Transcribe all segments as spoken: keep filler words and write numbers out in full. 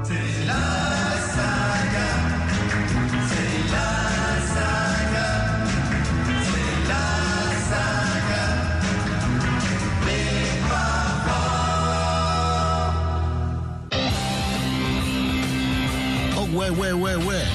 C'est la saga, c'est la saga, c'est la saga des parents. Oh ouais, ouais, ouais, ouais.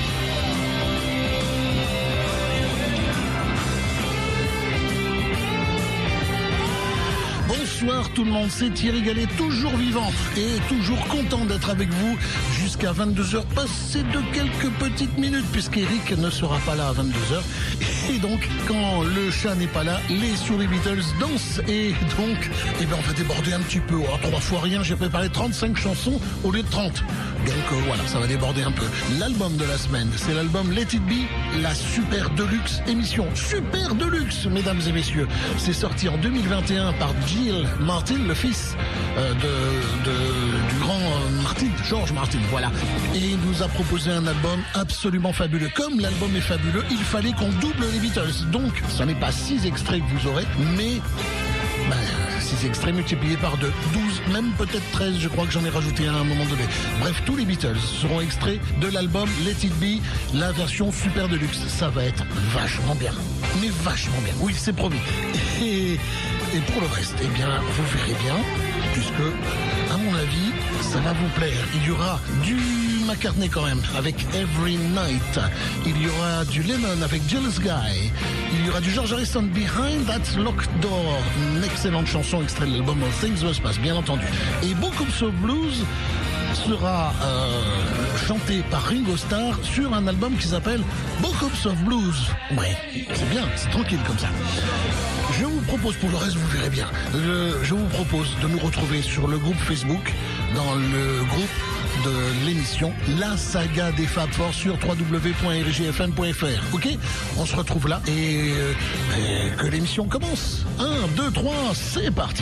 Bonsoir tout le monde, c'est Thierry Gallet, toujours vivant et toujours content d'être avec vous jusqu'à vingt-deux heures, passé de quelques petites minutes puisqu'Eric ne sera pas là à vingt-deux heures. Et donc, quand le chat n'est pas là, les sur les Beatles dansent et donc, eh ben, on va déborder un petit peu. Oh, trois fois rien, j'ai préparé trente-cinq chansons au lieu de trente. Donc euh, voilà, ça va déborder un peu. L'album de la semaine, c'est l'album Let It Be, la Super Deluxe émission. Super Deluxe, mesdames et messieurs. C'est sorti en deux mille vingt et un par Jill Martin, le fils euh, de, de, du grand euh, Martin, George Martin, voilà. Et il nous a proposé un album absolument fabuleux. Comme l'album est fabuleux, il fallait qu'on double les Beatles. Donc, ce n'est pas six extraits que vous aurez, mais... Ben, six extraits multipliés par deux, douze, même peut-être treize, je crois que j'en ai rajouté un à un moment donné. Bref, tous les Beatles seront extraits de l'album Let It Be, la version Super Deluxe. Ça va être vachement bien, mais vachement bien, oui, c'est promis. Et, et pour le reste, eh bien, vous verrez bien, puisque, à mon avis, ça va vous plaire. Il y aura du McCartney quand même, avec Every Night. Il y aura du Lennon avec Jealous Guy. Il y aura du George Harrison, Behind That Locked Door. Une excellente chanson extraite de l'album All Things Must Pass, bien entendu. Et Book of Blues sera euh, chanté par Ringo Starr sur un album qui s'appelle Book of Blues. Ouais, c'est bien, c'est tranquille comme ça. Je vous propose, pour le reste, vous verrez bien, je, je vous propose de nous retrouver sur le groupe Facebook, dans le groupe de l'émission La Saga des Fab Four sur w w w point r g f m point f r. Ok, on se retrouve là et, euh, et que l'émission commence. un, deux, trois, c'est parti.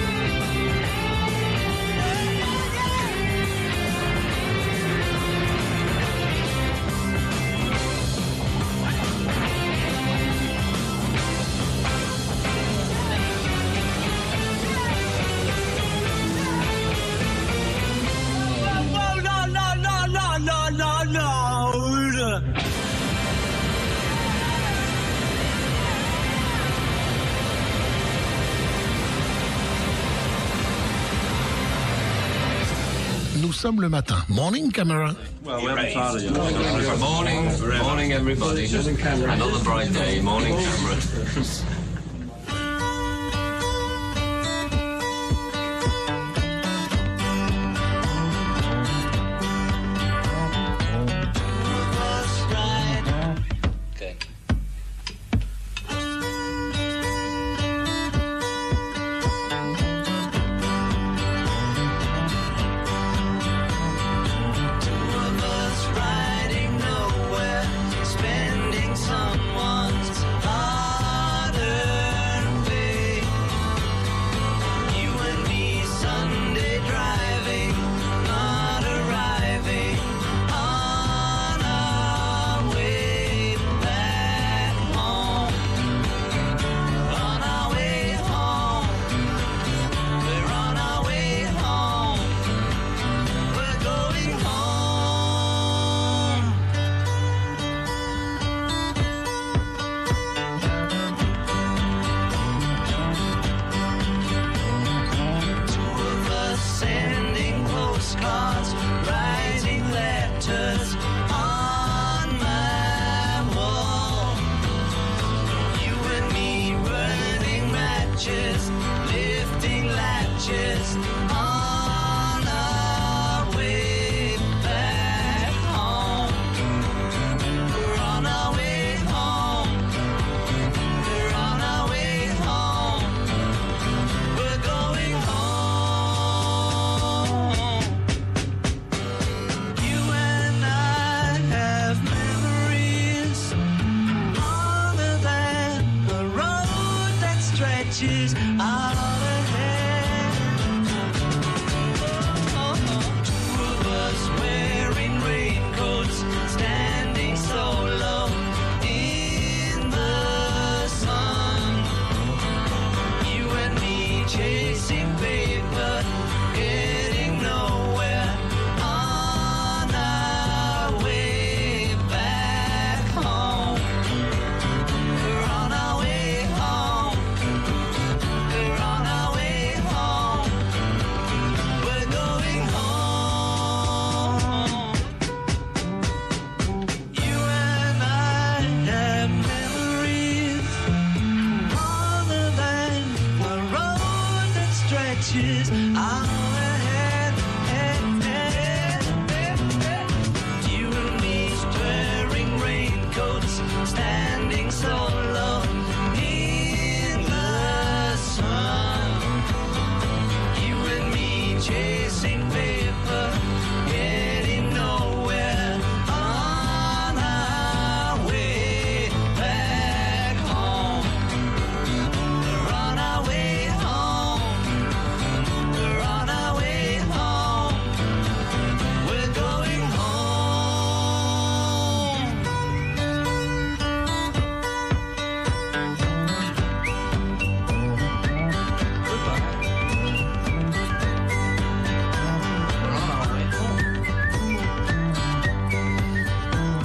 Nous sommes le matin. Morning, camera. Well, we haven't started yet. Morning, morning, everybody. Another bright day. Morning, camera. Spending someone's harder.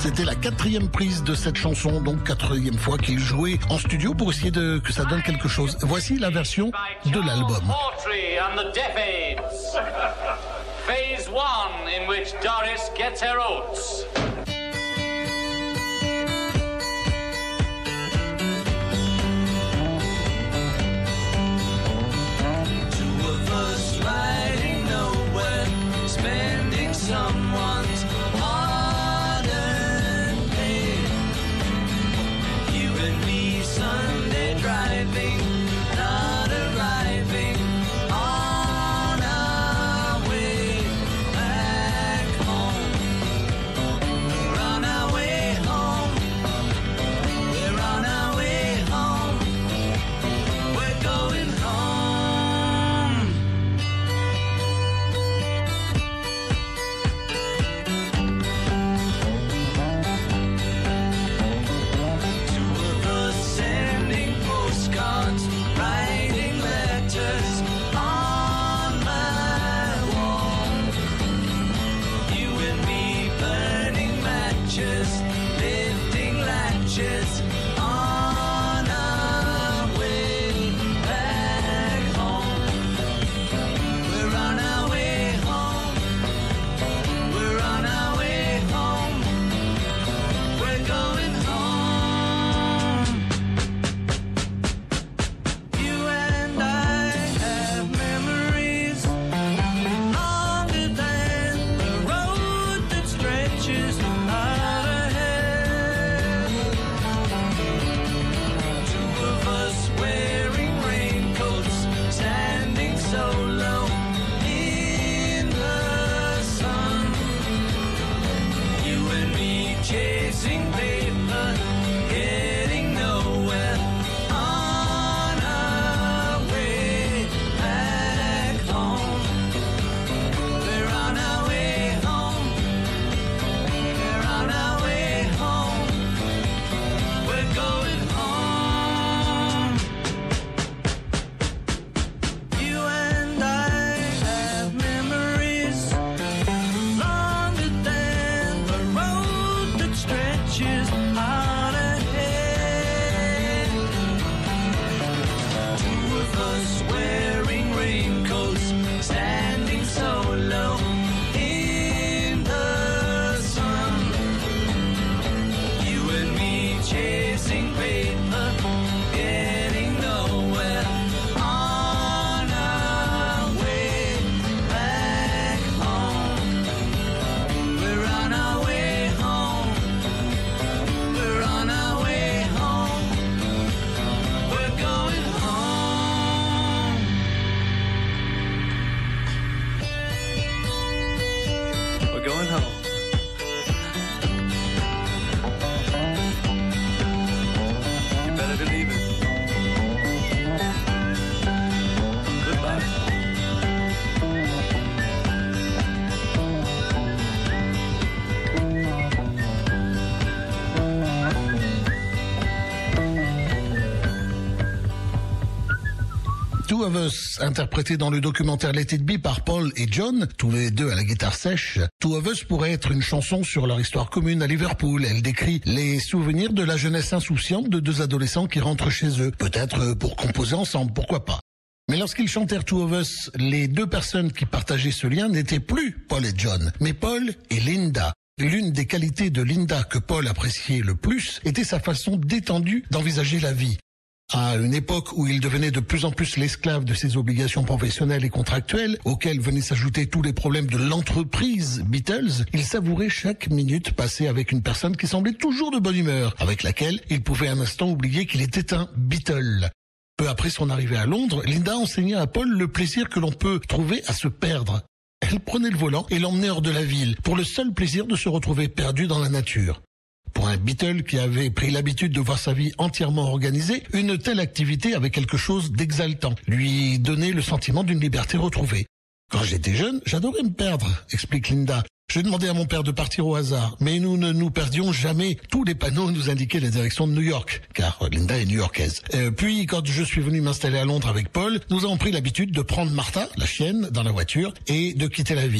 C'était la quatrième prise de cette chanson, donc quatrième fois qu'il jouait en studio pour essayer de que ça donne quelque chose. Voici la version de l'album. Phase one, in which Doris gets her oats. Two of us riding nowhere, spending someone's hard-earned pay. You and me Sunday driving, not arriving on our way back home. We're on our way home. We're on our way home. We're going home. Two of us sending postcards, writing letters on my wall. You and me burning matches, lifting latches on our way back home. We're on our way home. We're on our way home. We're going home. You and I have memories longer than the road that stretches out ahead. Two of us wearing raincoats, standing so low in the sun. You and me chasing paper, getting nowhere on our way back home. We're on our way home. We're on our way home. We're going home. You and I have memories longer than the road that stretches out ahead. Two of us wearing raincoats, standing so low in the sun. You and me chasing paper, getting nowhere on our way back home. We're on our way home. We're on our way home. We're going home. We're going home. You better believe it. Goodbye. Two of Us, interprété dans le documentaire Let It Be par Paul et John, tous les deux à la guitare sèche. Two of Us pourrait être une chanson sur leur histoire commune à Liverpool. Elle décrit les souvenirs de la jeunesse insouciante de deux adolescents qui rentrent chez eux. Peut-être pour composer ensemble, pourquoi pas. Mais lorsqu'ils chantèrent Two of Us, les deux personnes qui partageaient ce lien n'étaient plus Paul et John, mais Paul et Linda. L'une des qualités de Linda que Paul appréciait le plus était sa façon détendue d'envisager la vie. À une époque où il devenait de plus en plus l'esclave de ses obligations professionnelles et contractuelles, auxquelles venaient s'ajouter tous les problèmes de l'entreprise Beatles, il savourait chaque minute passée avec une personne qui semblait toujours de bonne humeur, avec laquelle il pouvait un instant oublier qu'il était un Beatle. Peu après son arrivée à Londres, Linda enseigna à Paul le plaisir que l'on peut trouver à se perdre. Elle prenait le volant et l'emmenait hors de la ville, pour le seul plaisir de se retrouver perdu dans la nature. Pour un Beatle qui avait pris l'habitude de voir sa vie entièrement organisée, une telle activité avait quelque chose d'exaltant, lui donnait le sentiment d'une liberté retrouvée. Quand j'étais jeune, j'adorais me perdre, explique Linda. Je demandais à mon père de partir au hasard, mais nous ne nous perdions jamais. Tous les panneaux nous indiquaient la direction de New York, car Linda est new-yorkaise. Euh, puis, quand je suis venu m'installer à Londres avec Paul, nous avons pris l'habitude de prendre Martha, la chienne, dans la voiture et de quitter la ville.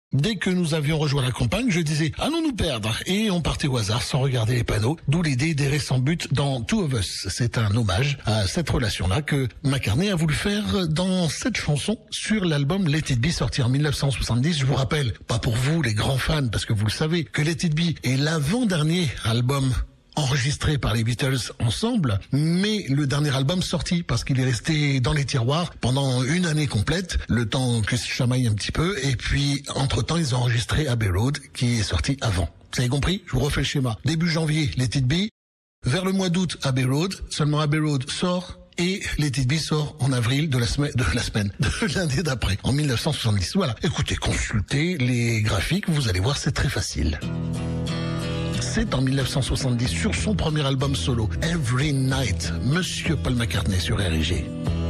Dès que nous avions rejoint la campagne, je disais « allons nous perdre ?» et on partait au hasard sans regarder les panneaux, d'où l'idée d'errer sans but dans Two of Us. C'est un hommage à cette relation-là que McCartney a voulu faire dans cette chanson sur l'album Let It Be sorti en mille neuf cent soixante-dix. Je vous rappelle, pas pour vous les grands fans, parce que vous le savez, que Let It Be est l'avant-dernier album enregistré par les Beatles ensemble, mais le dernier album sorti parce qu'il est resté dans les tiroirs pendant une année complète, le temps que se chamaille un petit peu, et puis entre-temps ils ont enregistré Abbey Road qui est sorti avant. Vous avez compris? Je vous refais le schéma. Début janvier, Let It Be, vers le mois d'août, Abbey Road, seulement Abbey Road sort et Let It Be sort en avril de la semaine, de la semaine, de l'année d'après, en mille neuf cent soixante-dix. Voilà. Écoutez, consultez les graphiques, vous allez voir, c'est très facile. C'est en mille neuf cent soixante-dix, sur son premier album solo, Every Night, Monsieur Paul McCartney sur R I G.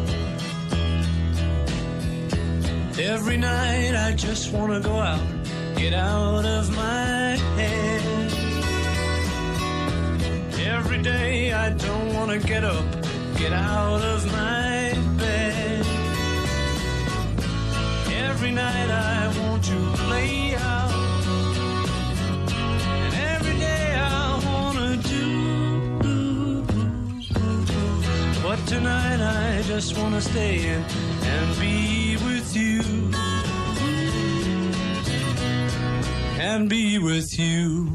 Every night I just wanna go out, get out of my head. Every day I don't wanna get up, get out of my bed. Every night I want to lay out. But tonight I just wanna stay in and be with you, and be with you.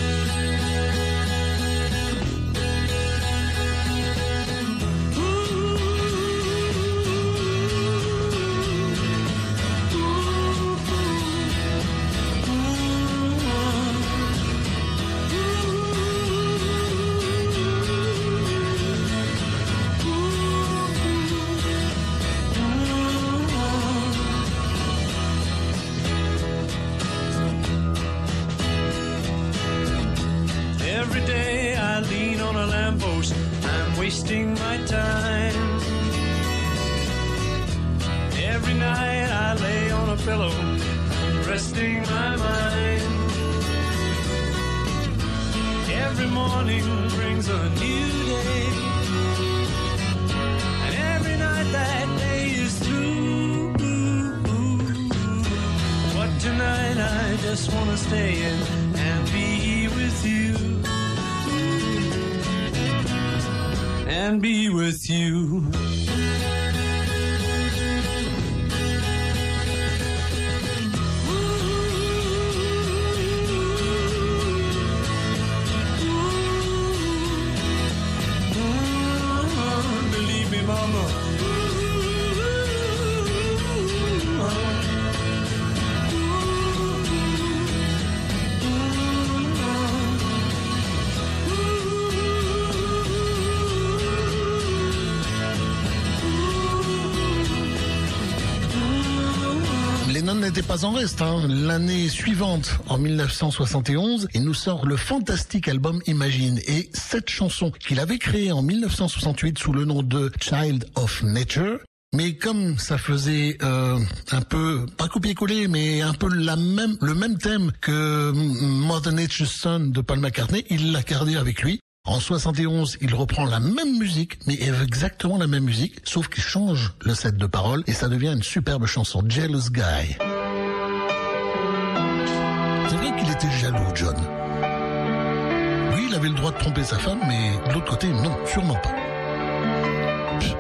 Wasting my time. Every night I lay on a pillow, resting my mind. Every morning brings a new day, and every night that day is through. But tonight I just wanna stay in and be with you, and be with you. Believe me, mama. Lennon n'était pas en reste. Hein. L'année suivante, en mille neuf cent soixante et onze, il nous sort le fantastique album Imagine. Et cette chanson qu'il avait créée en mille neuf cent soixante-huit sous le nom de Child of Nature, mais comme ça faisait euh, un peu, pas copier-coller, mais un peu la même, le même thème que Mother Nature's Son de Paul McCartney, il l'a gardé avec lui. En soixante et onze, il reprend la même musique, mais exactement la même musique, sauf qu'il change le set de paroles et ça devient une superbe chanson, Jealous Guy. C'est vrai qu'il était jaloux, John. Oui, il avait le droit de tromper sa femme, mais de l'autre côté, non, sûrement pas. Pff.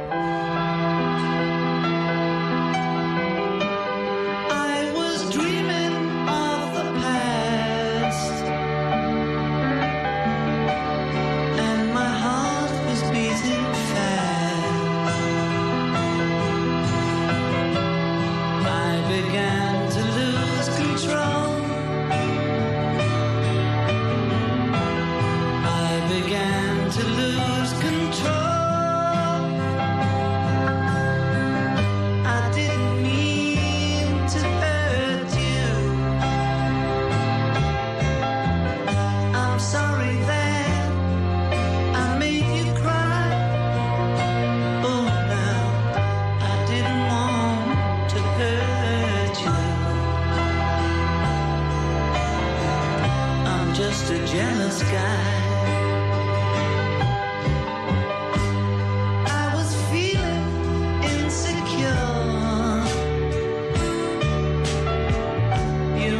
You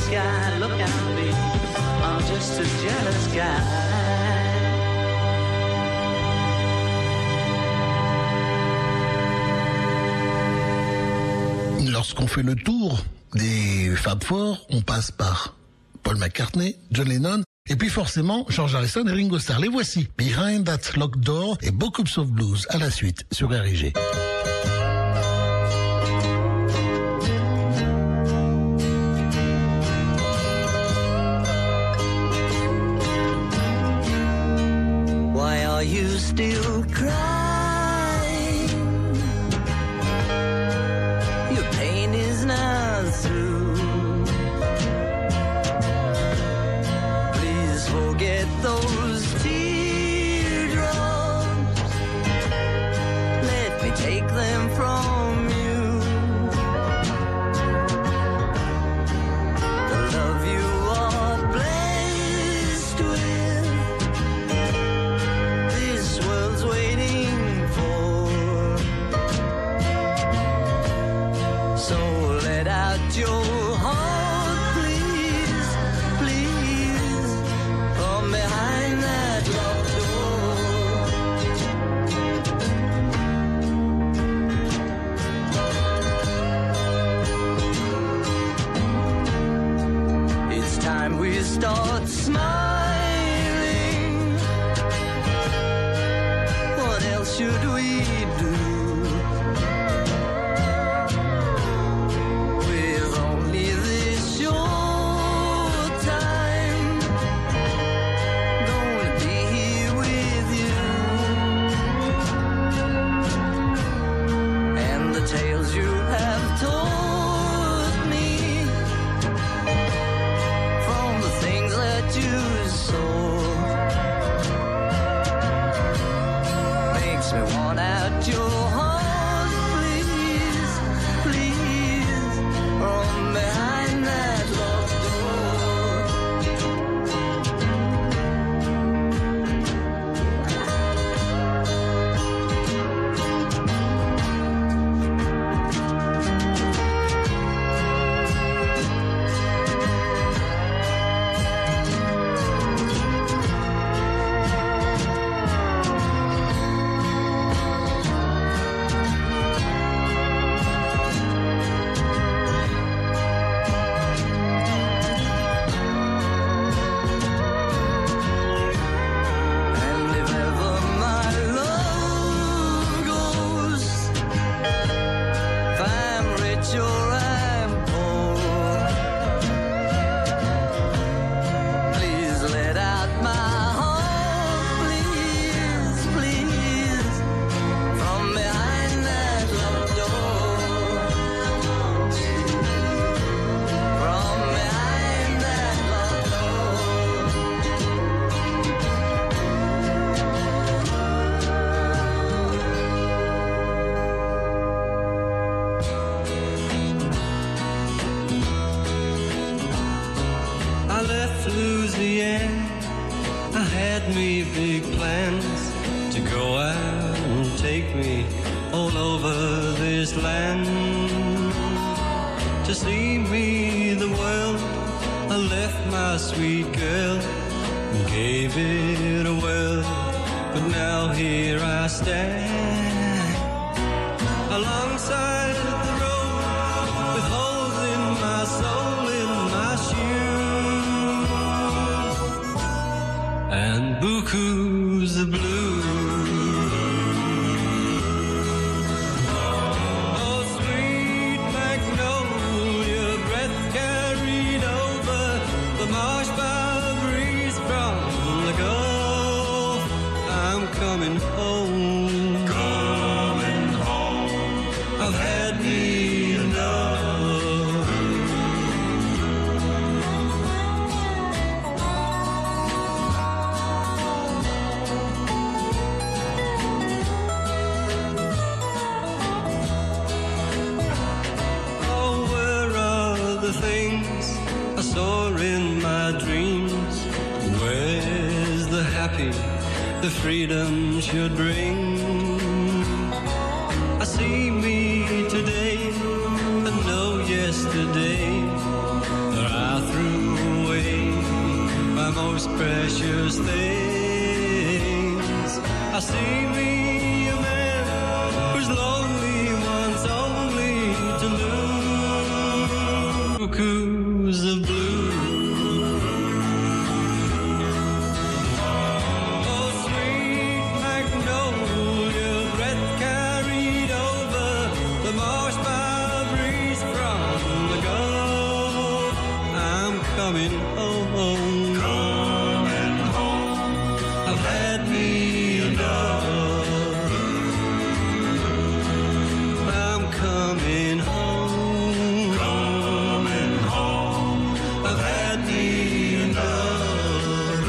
sky. Look at me, I'm just a jealous guy. Lorsqu'on fait le tour des Fab Four, on passe par Paul McCartney, John Lennon, et puis forcément George Harrison et Ringo Starr. Les voici, Behind That Locked Door et Book of Blues à la suite sur R I G. Why are you still crying? Your pain is not through. Please forget those teardrops. Let me take them from you. The love you are blessed with, this world's waiting for. So let out your heart, please, please, from behind that locked door. It's time we start smiling. What else should we do? With only this short time, gonna be here with you. And the tales you have taught me, from the things that you saw, makes me want out your heart, please, please, from behind that locked And if ever my love goes, if I'm rich or I'm poor, please let out my heart, please, please, from behind that locked door. From behind that locked I left Louisiana, I had me big plans to go out and take me all over this land. To see me the world, I left my sweet girl and gave it a whirl. But now here I stand alongside the road, with holes in my soul, in my shoes, and bukus of blue. Oh, sweet magnolia, breath carried over the marsh by the breeze from the Gulf. I'm coming home, coming home. I've had me enough. Oh, where are the things I saw in my dreams? Where's the happy the freedom should bring? I see me today and know yesterday, or I threw most precious things. I see me a man who's lonely wants only to lose. Cuckoos of blue. Oh, sweet magnolia, breath carried over the marsh by a breeze from the Gulf. I'm coming home. Coming home. I've had me enough. I'm coming home. Coming home. I've had me enough.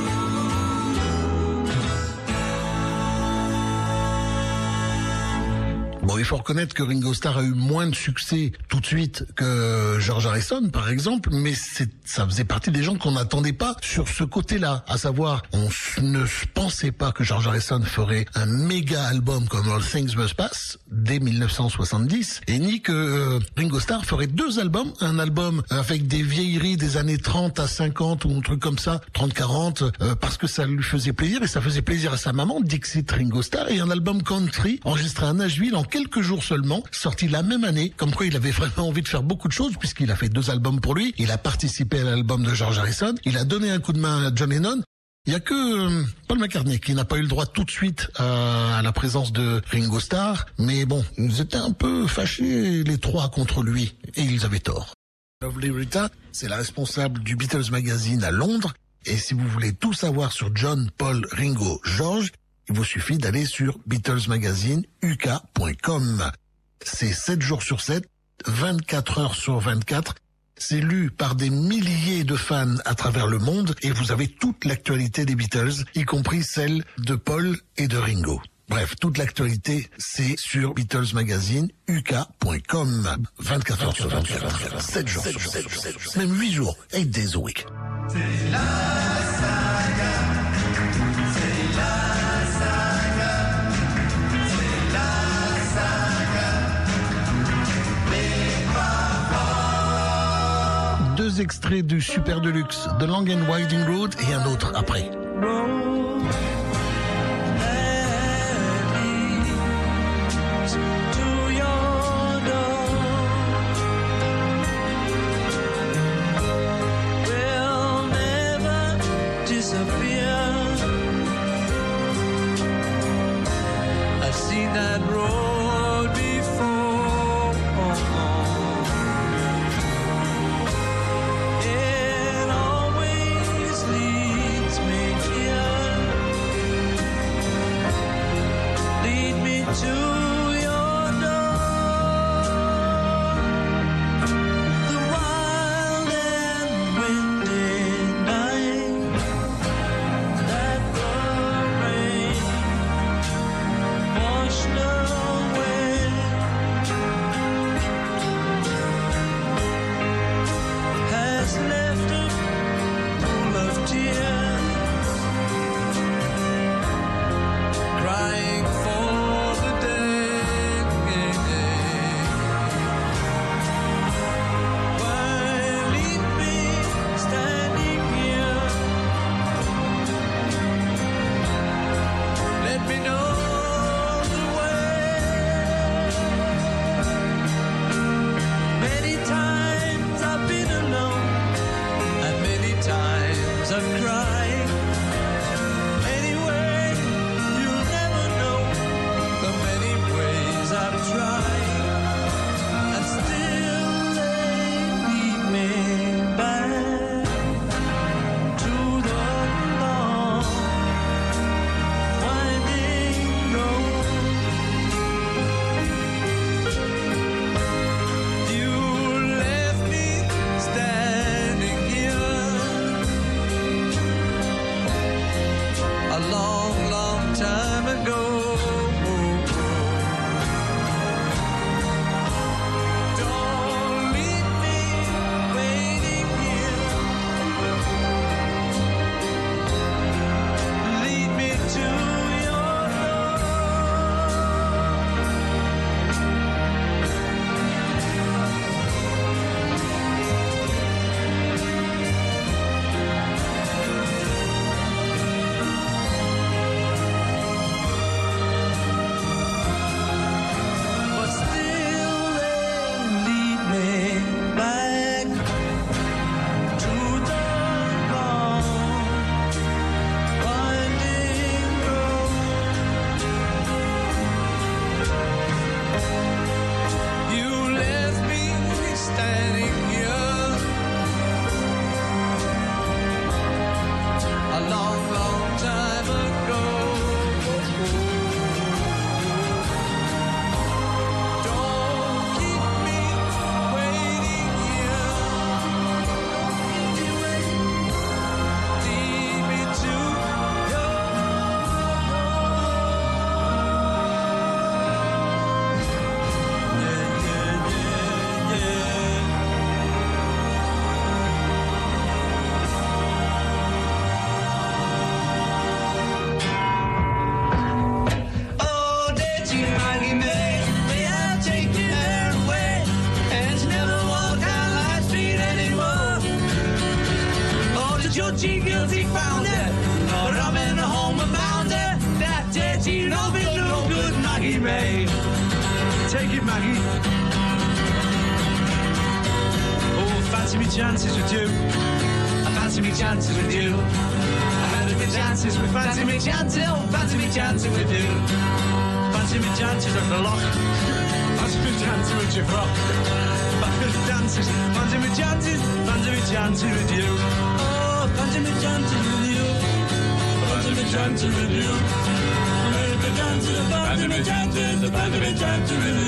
Bon, il faut reconnaître que Ringo Starr a eu moins de succès tout de suite que George Harrison, par exemple, mais c'est, ça faisait partie des gens qu'on n'attendait pas sur ce côté-là. À savoir, on ne pensait pas que George Harrison ferait un méga album comme All Things Must Pass dès mille neuf cent soixante-dix, et ni que euh, Ringo Starr ferait deux albums, un album avec des vieilleries des années trente à cinquante ou un truc comme ça, trente quarante, euh, parce que ça lui faisait plaisir et ça faisait plaisir à sa maman, Dixit Ringo Starr, et un album country enregistré à Nashville en quelques jours seulement, sorti la même année, comme quoi il avait vraiment envie de faire beaucoup de choses puisqu'il a fait deux albums pour lui, il a participé à l'album de George Harrison, il a donné un coup de main à John Lennon. Il y a que euh, Paul McCartney qui n'a pas eu le droit tout de suite euh, à la présence de Ringo Starr, mais bon, ils étaient un peu fâchés les trois contre lui, et ils avaient tort. Lovely Rita, c'est la responsable du Beatles Magazine à Londres, et si vous voulez tout savoir sur John, Paul, Ringo, George, il vous suffit d'aller sur Beatles Magazine U K point com. C'est sept jours sur sept, vingt-quatre heures sur vingt-quatre. C'est lu par des milliers de fans à travers le monde et vous avez toute l'actualité des Beatles, y compris celle de Paul et de Ringo. Bref, toute l'actualité, c'est sur Beatles Magazine U K point com. vingt-quatre heures sur vingt-quatre, sept jours sur sept, même huit jours, eight days a week. C'est la saga, c'est la saga, c'est la saga, les papas. Deux extraits du Super Deluxe, The Long and Winding Road et un autre après. That road before, it always leads me here, lead me to your door, the wild and windy night that the rain washed away, has left a pool of tears, crying for the day Maggie May. Take it, Maggie. Oh, fancy me chances with you. I fancy me chances with you. I had me chances with fancy me chances. Oh, fancy me chances with you. Fancy me chances at the lock. Fancy me chances with your frock. Fancy me chances. Fancy me chances. Fancy me chances with you. Oh, fancy me chances with you. Fancy me chances with you. Fancy me chances. Fancy me chances. Fancy me chances with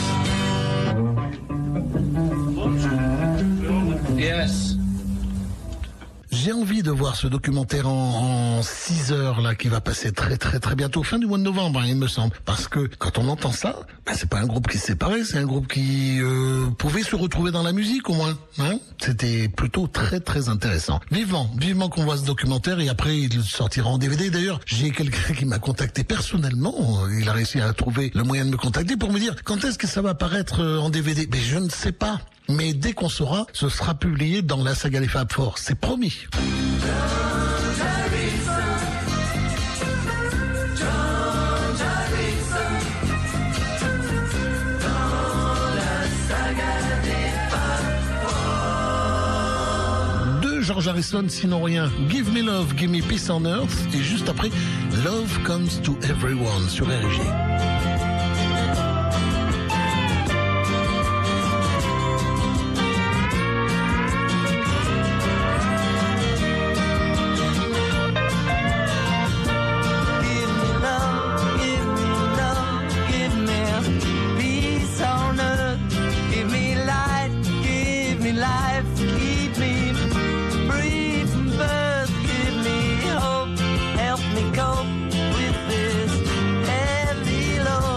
you. Yes. J'ai envie de voir ce documentaire en, en six heures là qui va passer très très très bientôt, fin du mois de novembre, hein, il me semble. Parce que quand on entend ça, bah, c'est pas un groupe qui se séparait, c'est un groupe qui euh, pouvait se retrouver dans la musique au moins. Hein. C'était plutôt très très intéressant. Vivement, vivement qu'on voit ce documentaire et après il sortira en D V D. D'ailleurs, j'ai quelqu'un qui m'a contacté personnellement. Il a réussi à trouver le moyen de me contacter pour me dire quand est-ce que ça va apparaître en D V D. Mais je ne sais pas. Mais dès qu'on saura, ce sera publié dans la saga Les Fab Four. C'est promis. De George Harrison, sinon rien. Give me love, give me peace on earth. Et juste après, Love comes to everyone sur R G. Help me cope with this heavy load.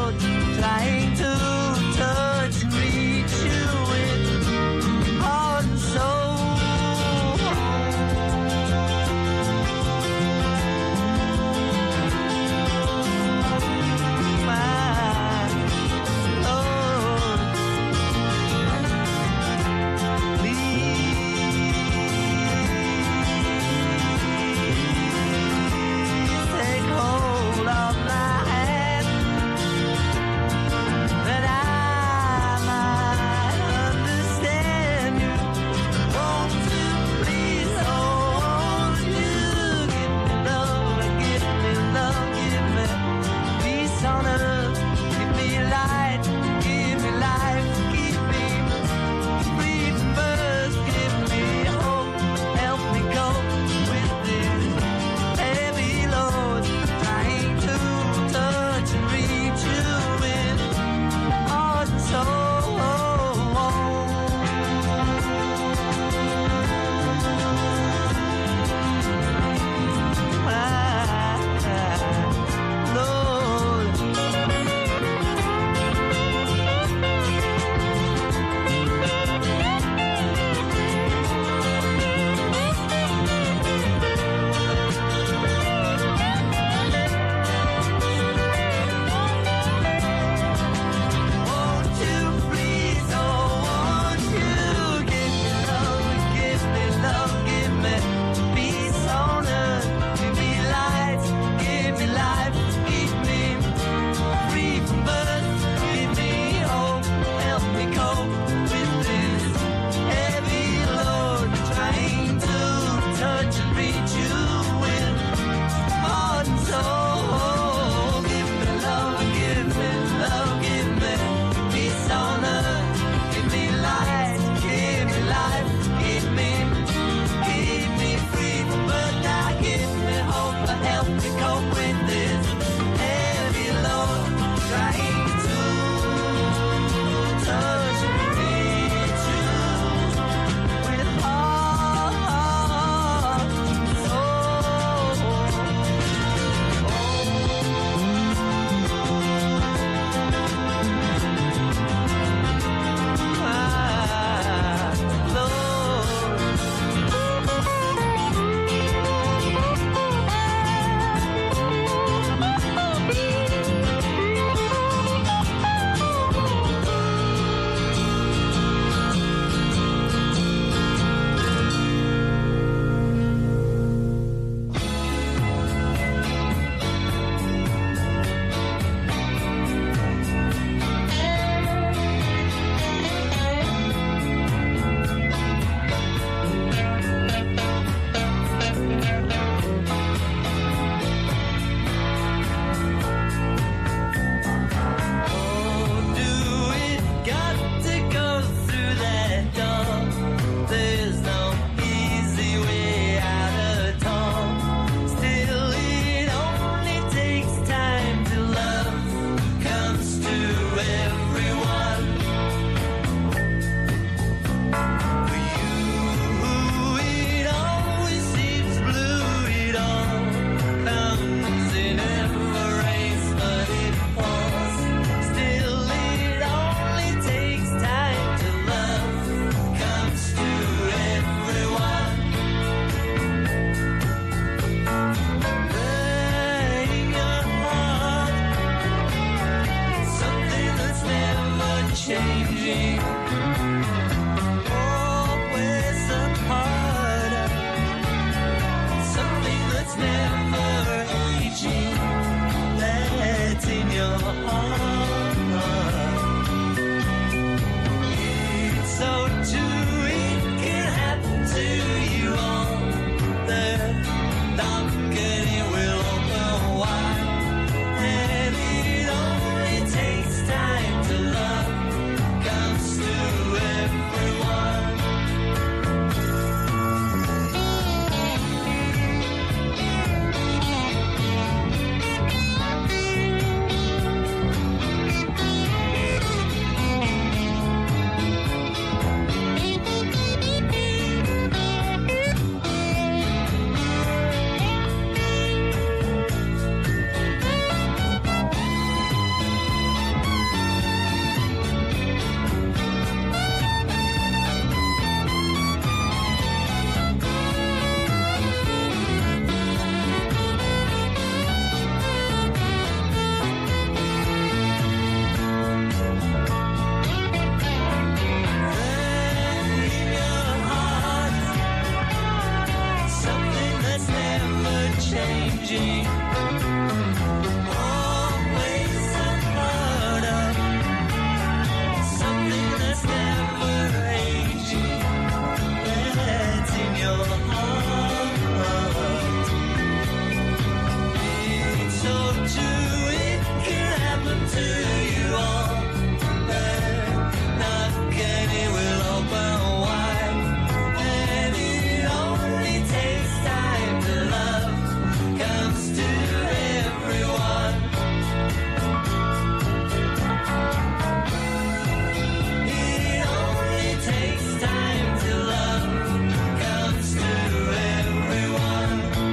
changing. Always a part of something that's never aging. That's in your heart. It's so true, it can happen to you all. The balcony will open wide, and it only takes time to love. Comes to everyone. Changing, always a part of something that's never aging. That's in your heart. It's so true, it can happen to you all. That balcony will open wide, and it only takes time to love. Comes to everyone. It only takes time to love. Comes to everyone.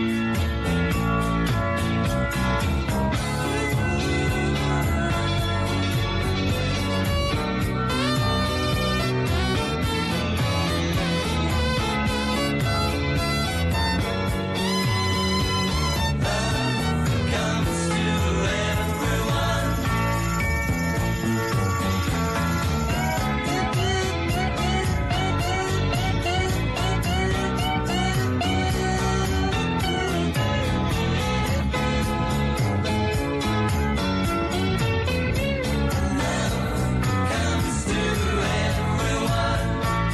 Comes to everyone. Comes to everyone.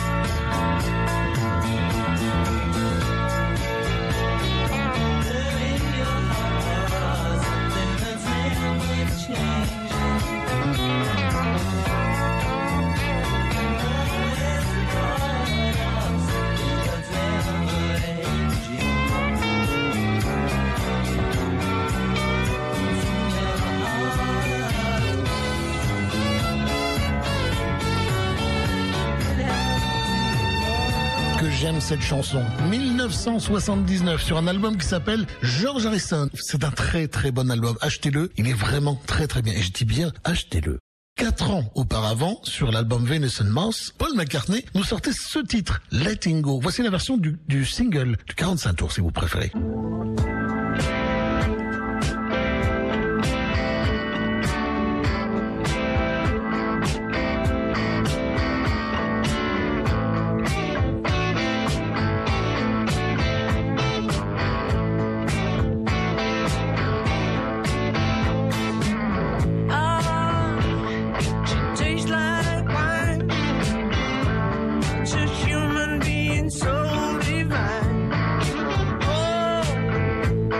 In your heart, something that's never changing. Always a part of something that's never aging. It's in your heart. Que j'aime cette chanson. mille neuf cent soixante-dix-neuf sur un album qui s'appelle George Harrison. C'est un très très bon album. Achetez-le. Il est vraiment très très bien. Et je dis bien, achetez-le. Quatre ans auparavant, sur l'album Venus and Mars, Paul McCartney nous sortait ce titre, Letting Go. Voici la version du, du single, du quarante-cinq tours si vous préférez. Tastes like wine, just human being so divine. Oh,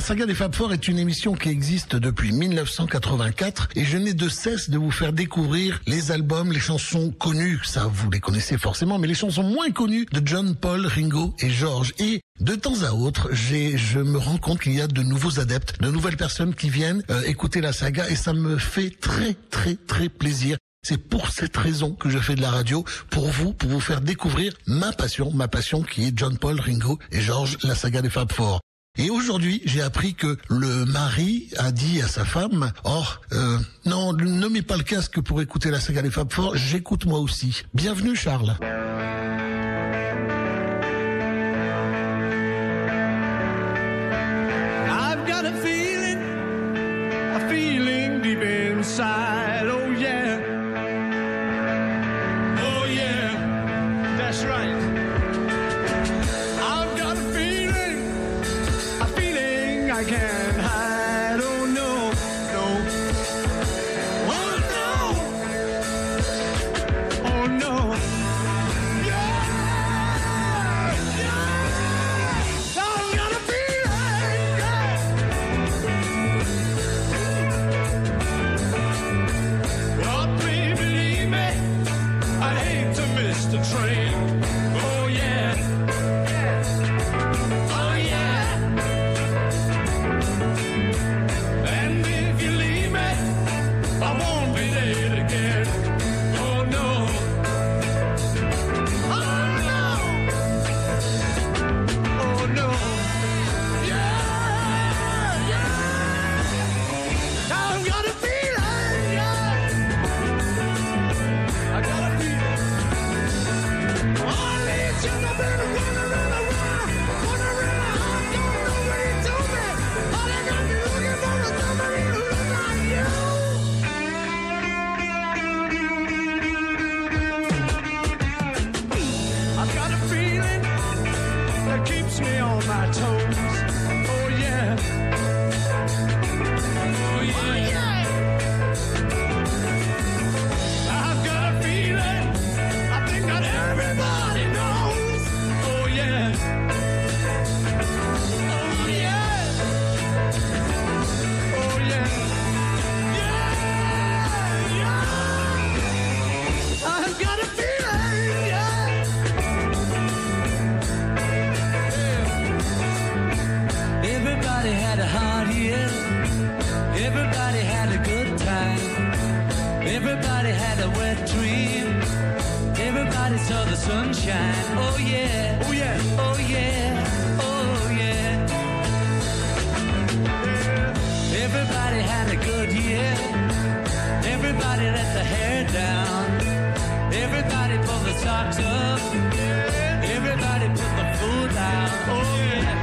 saga des Fab Four est une émission qui existe depuis mille neuf cent quatre-vingt-quatre et je n'ai de cesse de vous faire découvrir les albums, les chansons connues, ça vous les connaissez forcément, mais les chansons moins connues de John, Paul, Ringo et George. Et de temps à autre, j'ai, je me rends compte qu'il y a de nouveaux adeptes, de nouvelles personnes qui viennent euh, écouter la saga et ça me fait très très très plaisir. C'est pour cette raison que je fais de la radio, pour vous, pour vous faire découvrir ma passion, ma passion qui est John, Paul, Ringo et George, la saga des Fab Four. Et aujourd'hui, j'ai appris que le mari a dit à sa femme, « Oh, euh, non, ne mets pas le casque pour écouter la saga des Fab Four, j'écoute moi aussi. » Bienvenue Charles. I've got a feeling, a feeling deep inside, oh yeah. Oh yeah, that's right. I've got a feeling, a feeling I can't hide, oh no, no. Oh no, oh no. Yeah, yeah. I've got a feeling, yeah. Oh, please believe me, I'd hate to miss the train. Oh yeah, oh yeah. And if you leave me, I won't be late again. Oh no, oh no, oh no. Yeah, yeah. I've got a feeling, yeah. I got a feeling. All these children been running around, around, running around. I don't know what he told me. All I got me looking for is somebody who looks like you. I've got a feeling that keeps me on my toes. Oh yeah. Oh yeah. I've got a feeling, I think that everybody knows. Oh yeah. Oh yeah. Oh yeah. Yeah, yeah. I've got a feeling, yeah. Everybody had a hard year. Everybody had a good time. Everybody had a wet dream. Everybody saw the sunshine. Oh yeah. Oh yeah. Oh yeah. Oh yeah. Everybody had a good year. Everybody let the hair down. Everybody pulled the socks up. Everybody put the food down. Oh yeah.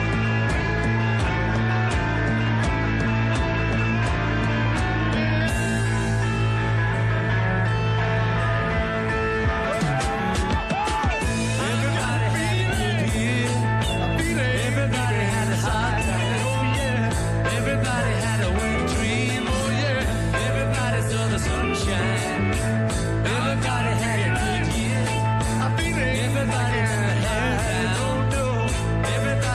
Everybody had a good year. Everybody had a hard time. Oh yeah. Everybody had a wet dream. Oh yeah. Everybody saw the sunshine. Everybody had a good year. Everybody let the hair down. Everybody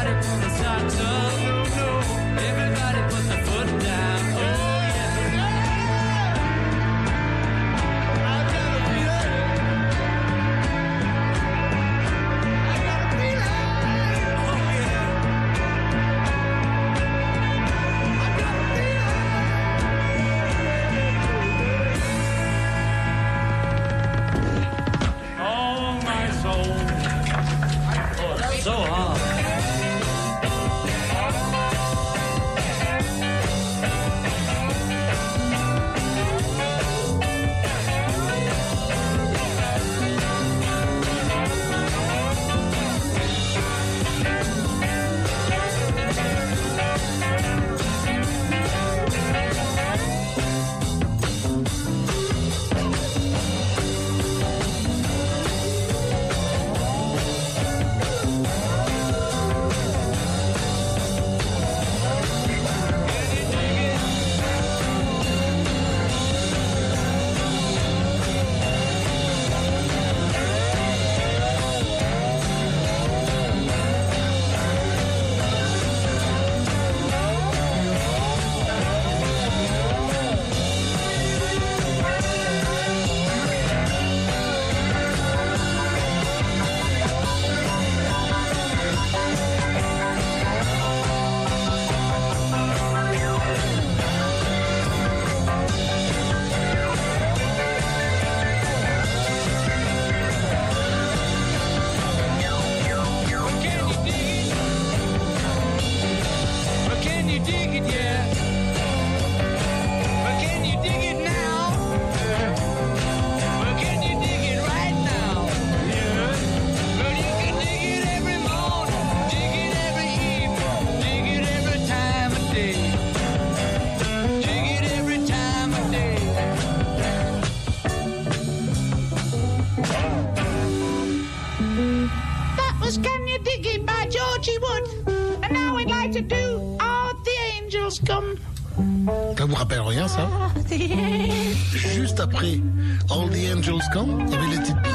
was Can You Dig It by Georgie Wood. And now we'd like to do Are the Angels Come? Ça vous rappelle rien, ça? Juste après All the Angels Come, il y avait les Tipeee.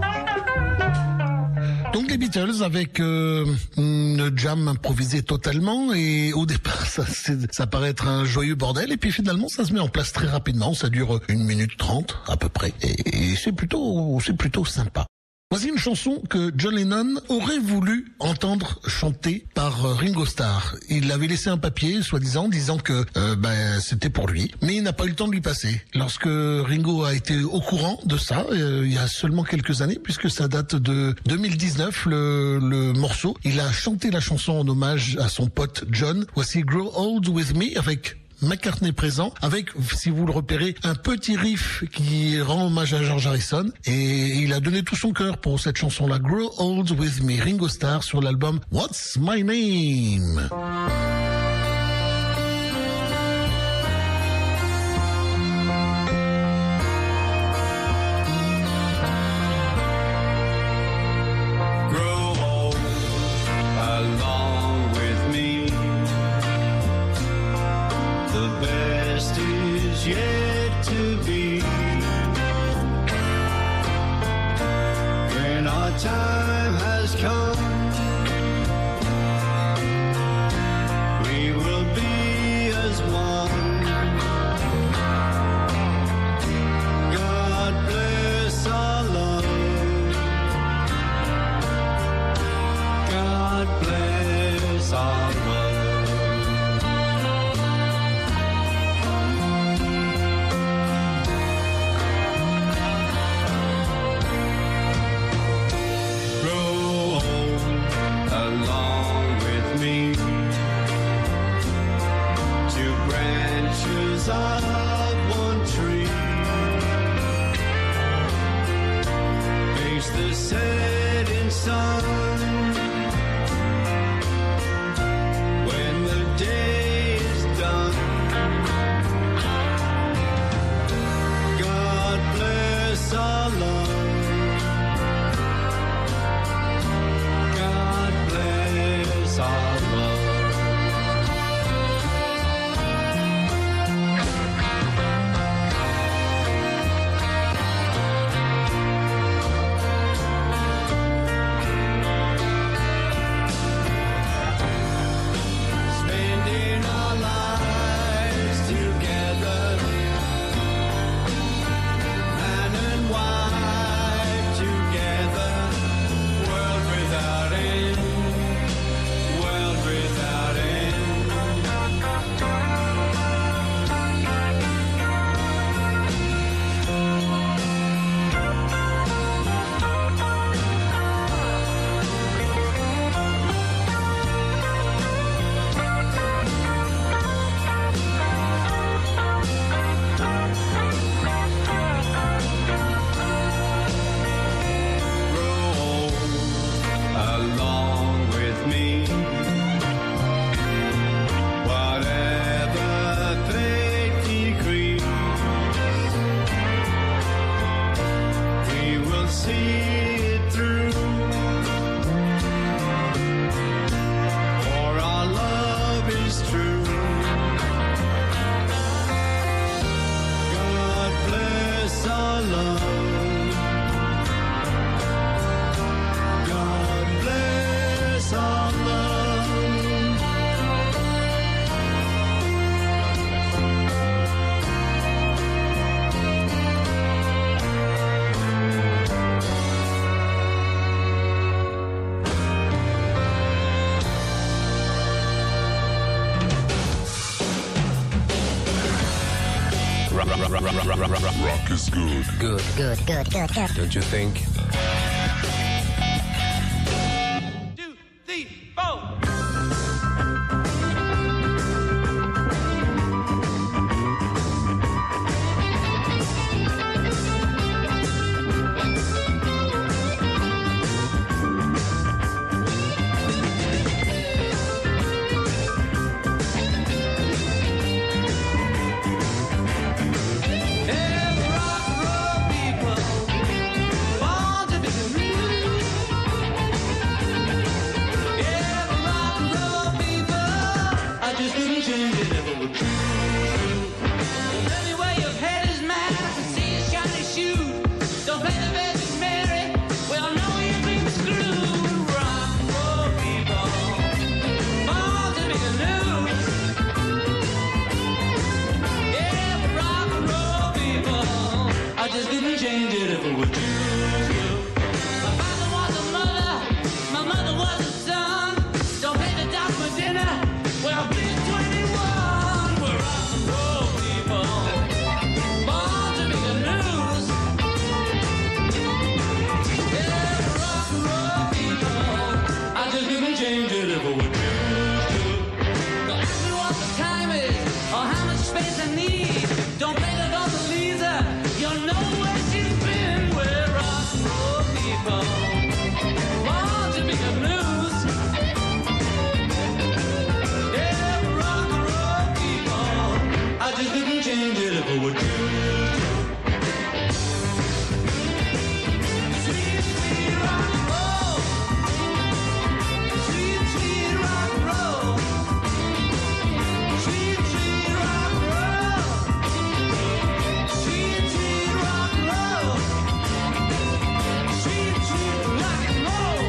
Donc les Beatles avec euh, une jam improvisée totalement, et au départ ça, c'est, ça paraît être un joyeux bordel, et puis finalement ça se met en place très rapidement, ça dure une minute trente à peu près, et, et c'est plutôt c'est plutôt sympa. Voici une chanson que John Lennon aurait voulu entendre chanter par Ringo Starr. Il avait laissé un papier, soi-disant, disant que euh, ben, c'était pour lui, mais il n'a pas eu le temps de lui passer. Lorsque Ringo a été au courant de ça, euh, il y a seulement quelques années, puisque ça date de deux mille dix-neuf, le, le morceau, il a chanté la chanson en hommage à son pote John. Voici Grow Old With Me avec McCartney présent, avec, si vous le repérez, un petit riff qui rend hommage à George Harrison, et il a donné tout son cœur pour cette chanson-là, Grow Old With Me, Ringo Starr, sur l'album What's My Name? Yet to be when our time has come, we will be as one. God bless our love, God bless our love. Of one tree, face the setting sun. When the day is done, God bless our love, God bless our love. Rock is good. Good. Good, good, good, good. Don't you think? Two, three, four. Rock and roll people, change it if it would do. My father was a mother, my mother was a son. Don't pay the doc for dinner. Well, big twenty-one. We're rock and roll people, born to make the news. Yeah, we're rock and roll people. I just couldn't change it if it would do. Don't ask me what the time is or how much space I need. Don't play the Dr. Lisa. You'll know where she's been. We're rock and roll people, born to make the news. Yeah, we're rock and roll people. I just couldn't change it if it would do. Sweet, sweet rock and roll. Sweet, sweet rock and roll. Sweet, sweet rock and roll. Sweet, sweet rock and roll. Sweet, sweet rock and roll.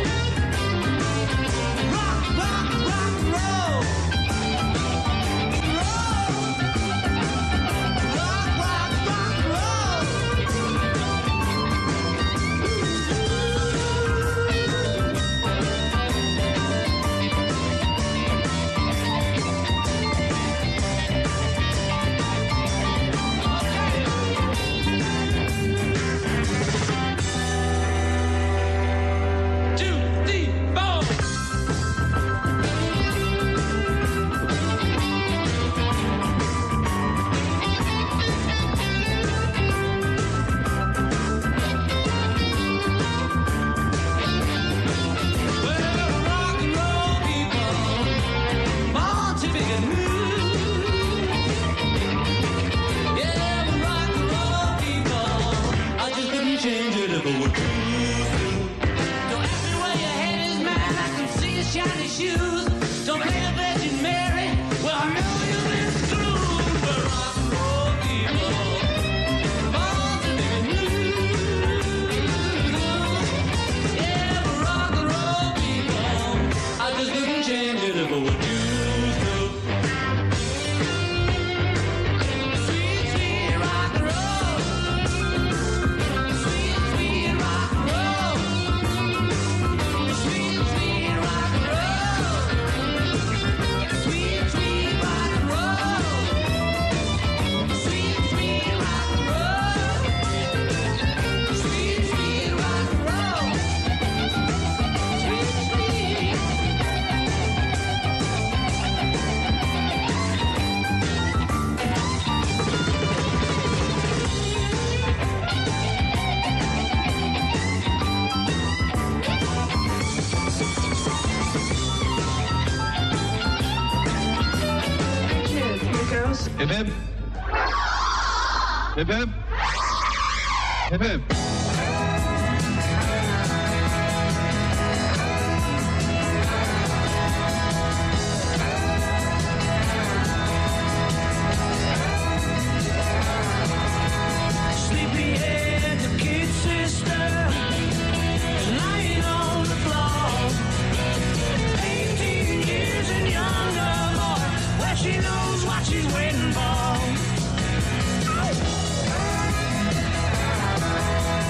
Rock, rock, rock and roll. Roll. Rock, rock, rock and roll. Two, three, four. Well, rock and roll people, born to be good news. Yeah, we're rock and roll people. I just couldn't change it if I would do. Don't ask me where your head is, man. I can see your shiny shoes. Don't play a Virgin Mary. Well, I know you've been screwed. We're rock and roll people, born to be good news. Yeah, we're rock and roll people. I just couldn't change it if I would do. Sweet, sweet rock and roll. Sweet, sweet rock and roll. Sweet, sweet rock and roll. Sweet, sweet rock and roll. Sweet, sweet rock and roll. Sweet, sweet rock and roll. Sweet, sweet. Hip hip. Hip hip. Hip hip. Sleepyhead, the kid sister, lying on the floor. Eighteen years and younger, boy. Well, she knows what she's waiting for.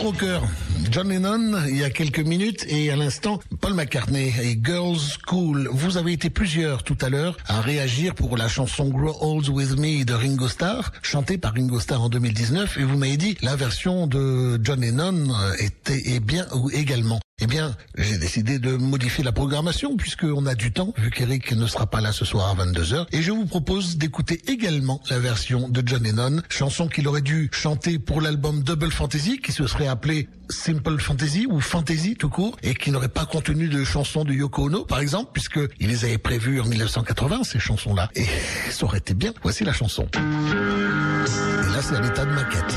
cœur. John Lennon, il y a quelques minutes, et à l'instant, Paul McCartney et Girls School. Vous avez été plusieurs tout à l'heure à réagir pour la chanson Grow Old With Me de Ringo Starr, chantée par Ringo Starr en deux mille dix-neuf, et vous m'avez dit la version de John Lennon était est bien également. Eh bien, j'ai décidé de modifier la programmation puisqu'on a du temps, vu qu'Eric ne sera pas là ce soir à vingt-deux heures. Et je vous propose d'écouter également la version de John Lennon, chanson qu'il aurait dû chanter pour l'album Double Fantasy, qui se serait appelé Simple Fantasy ou Fantasy tout court, et qui n'aurait pas contenu de chansons de Yoko Ono, par exemple, puisqu'il les avait prévues en mille neuf cent quatre-vingts, ces chansons-là. Et ça aurait été bien. Voici la chanson. Et là, c'est à l'état de maquette.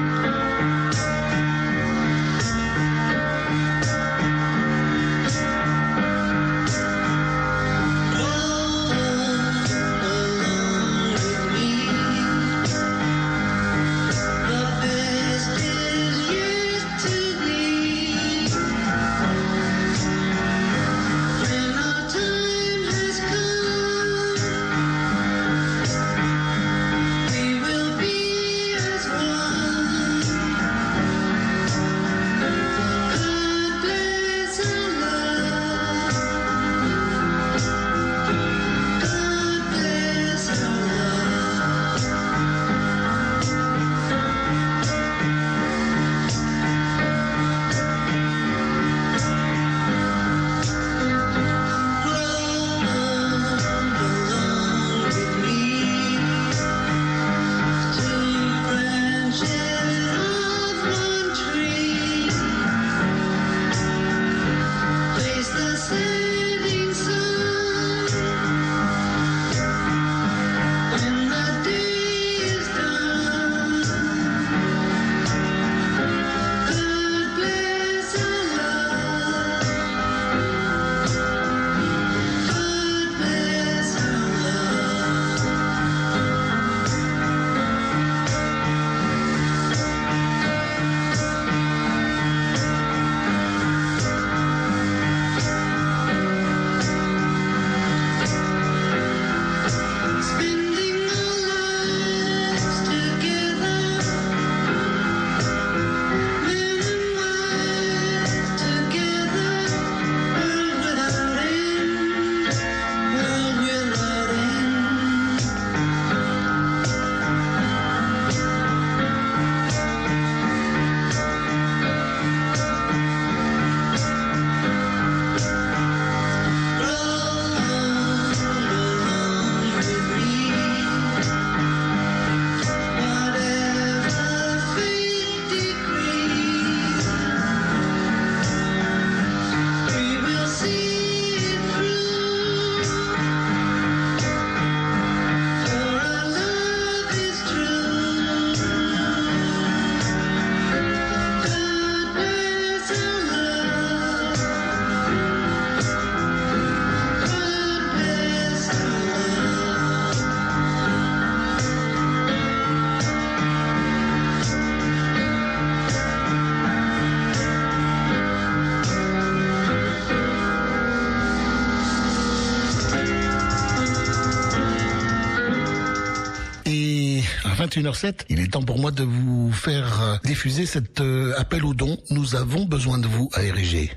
vingt et une heures zéro sept, il est temps pour moi de vous faire euh, diffuser cet euh, appel au don. Nous avons besoin de vous à R I G.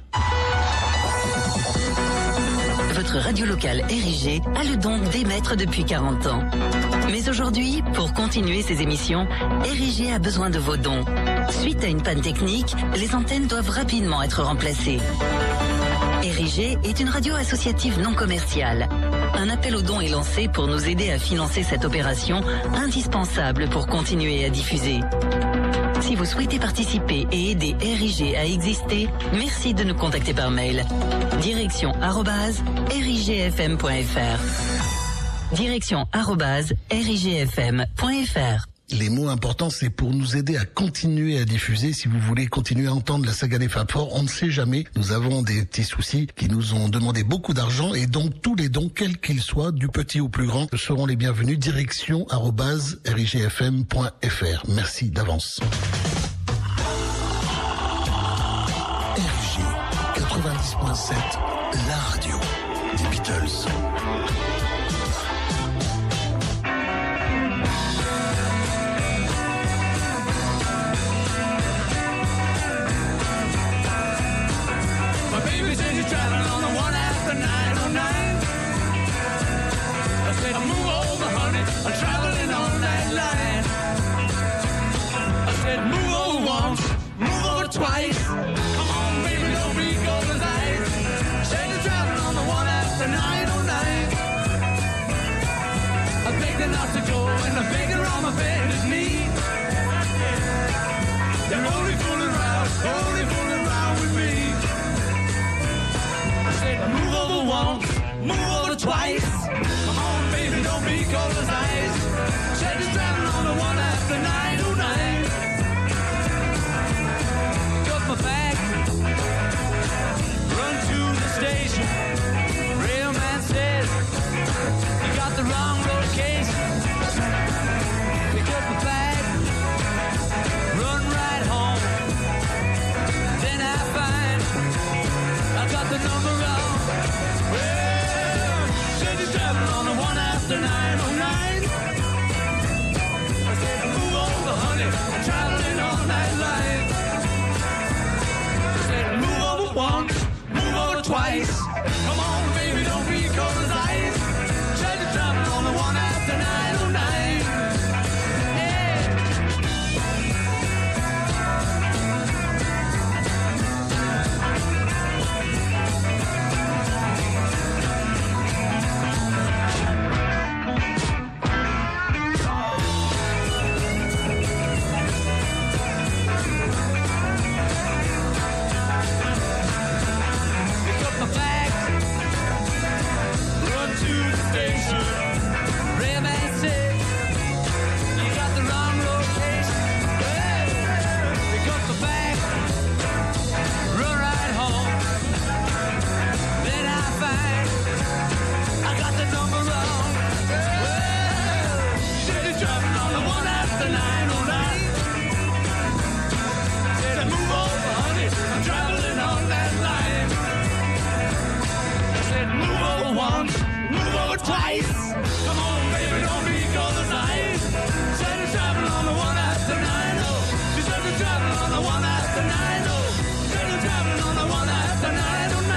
Votre radio locale R I G a le don d'émettre depuis quarante ans. Mais aujourd'hui, pour continuer ses émissions, R I G a besoin de vos dons. Suite à une panne technique, les antennes doivent rapidement être remplacées. R I G est une radio associative non commerciale. Un appel aux dons est lancé pour nous aider à financer cette opération indispensable pour continuer à diffuser. Si vous souhaitez participer et aider R I G à exister, merci de nous contacter par mail. Direction arobase r i g f m point f r. Direction arobase r i g f m point f r. Les mots importants, c'est pour nous aider à continuer à diffuser. Si vous voulez continuer à entendre la saga des Fab Four, on ne sait jamais. Nous avons des petits soucis qui nous ont demandé beaucoup d'argent et donc tous les dons, quels qu'ils soient, du petit au plus grand, seront les bienvenus. Direction arobase r i g f m point f r. Merci d'avance. R I G quatre-vingt-dix point sept, la radio des Beatles. I'm traveling on that line. I said, move over once, move over twice. Come on, baby, don't be cold as ice. Said you're traveling on the one after nine oh nine. I begged her not to go, and I begged her on my bended knee. You're only fooling around, only fooling around with me. I said, move over once, move over twice. Come on, baby, don't be cold as ice. Said you're traveling on the one after nine oh nine. Got my bag, run to the station. Railman says, you got the wrong location. Pick up my bag, run right home. Then I find I got the number wrong. Well, said you're traveling on the one after nine oh nine. I said, move over, honey, I'm traveling on that line. I said, move over once, move over twice. Come on, baby, don't be cold as ice. Said you're traveling on the one after nine oh nine. Yeah. Pick up my bag, run to the station. Railman said, you got the wrong location. Well, pick up my bag, run right home. Then I find I got the number wrong. Well, said you're driving on the one after nine oh nine. Said, move over, honey, I'm traveling on that line. I said, move over once, move over twice. Come on, baby, don't be cold as ice. Said you're traveling on the one after nine oh. She said you're traveling on the one after nine oh. Said you're traveling on the one after nine oh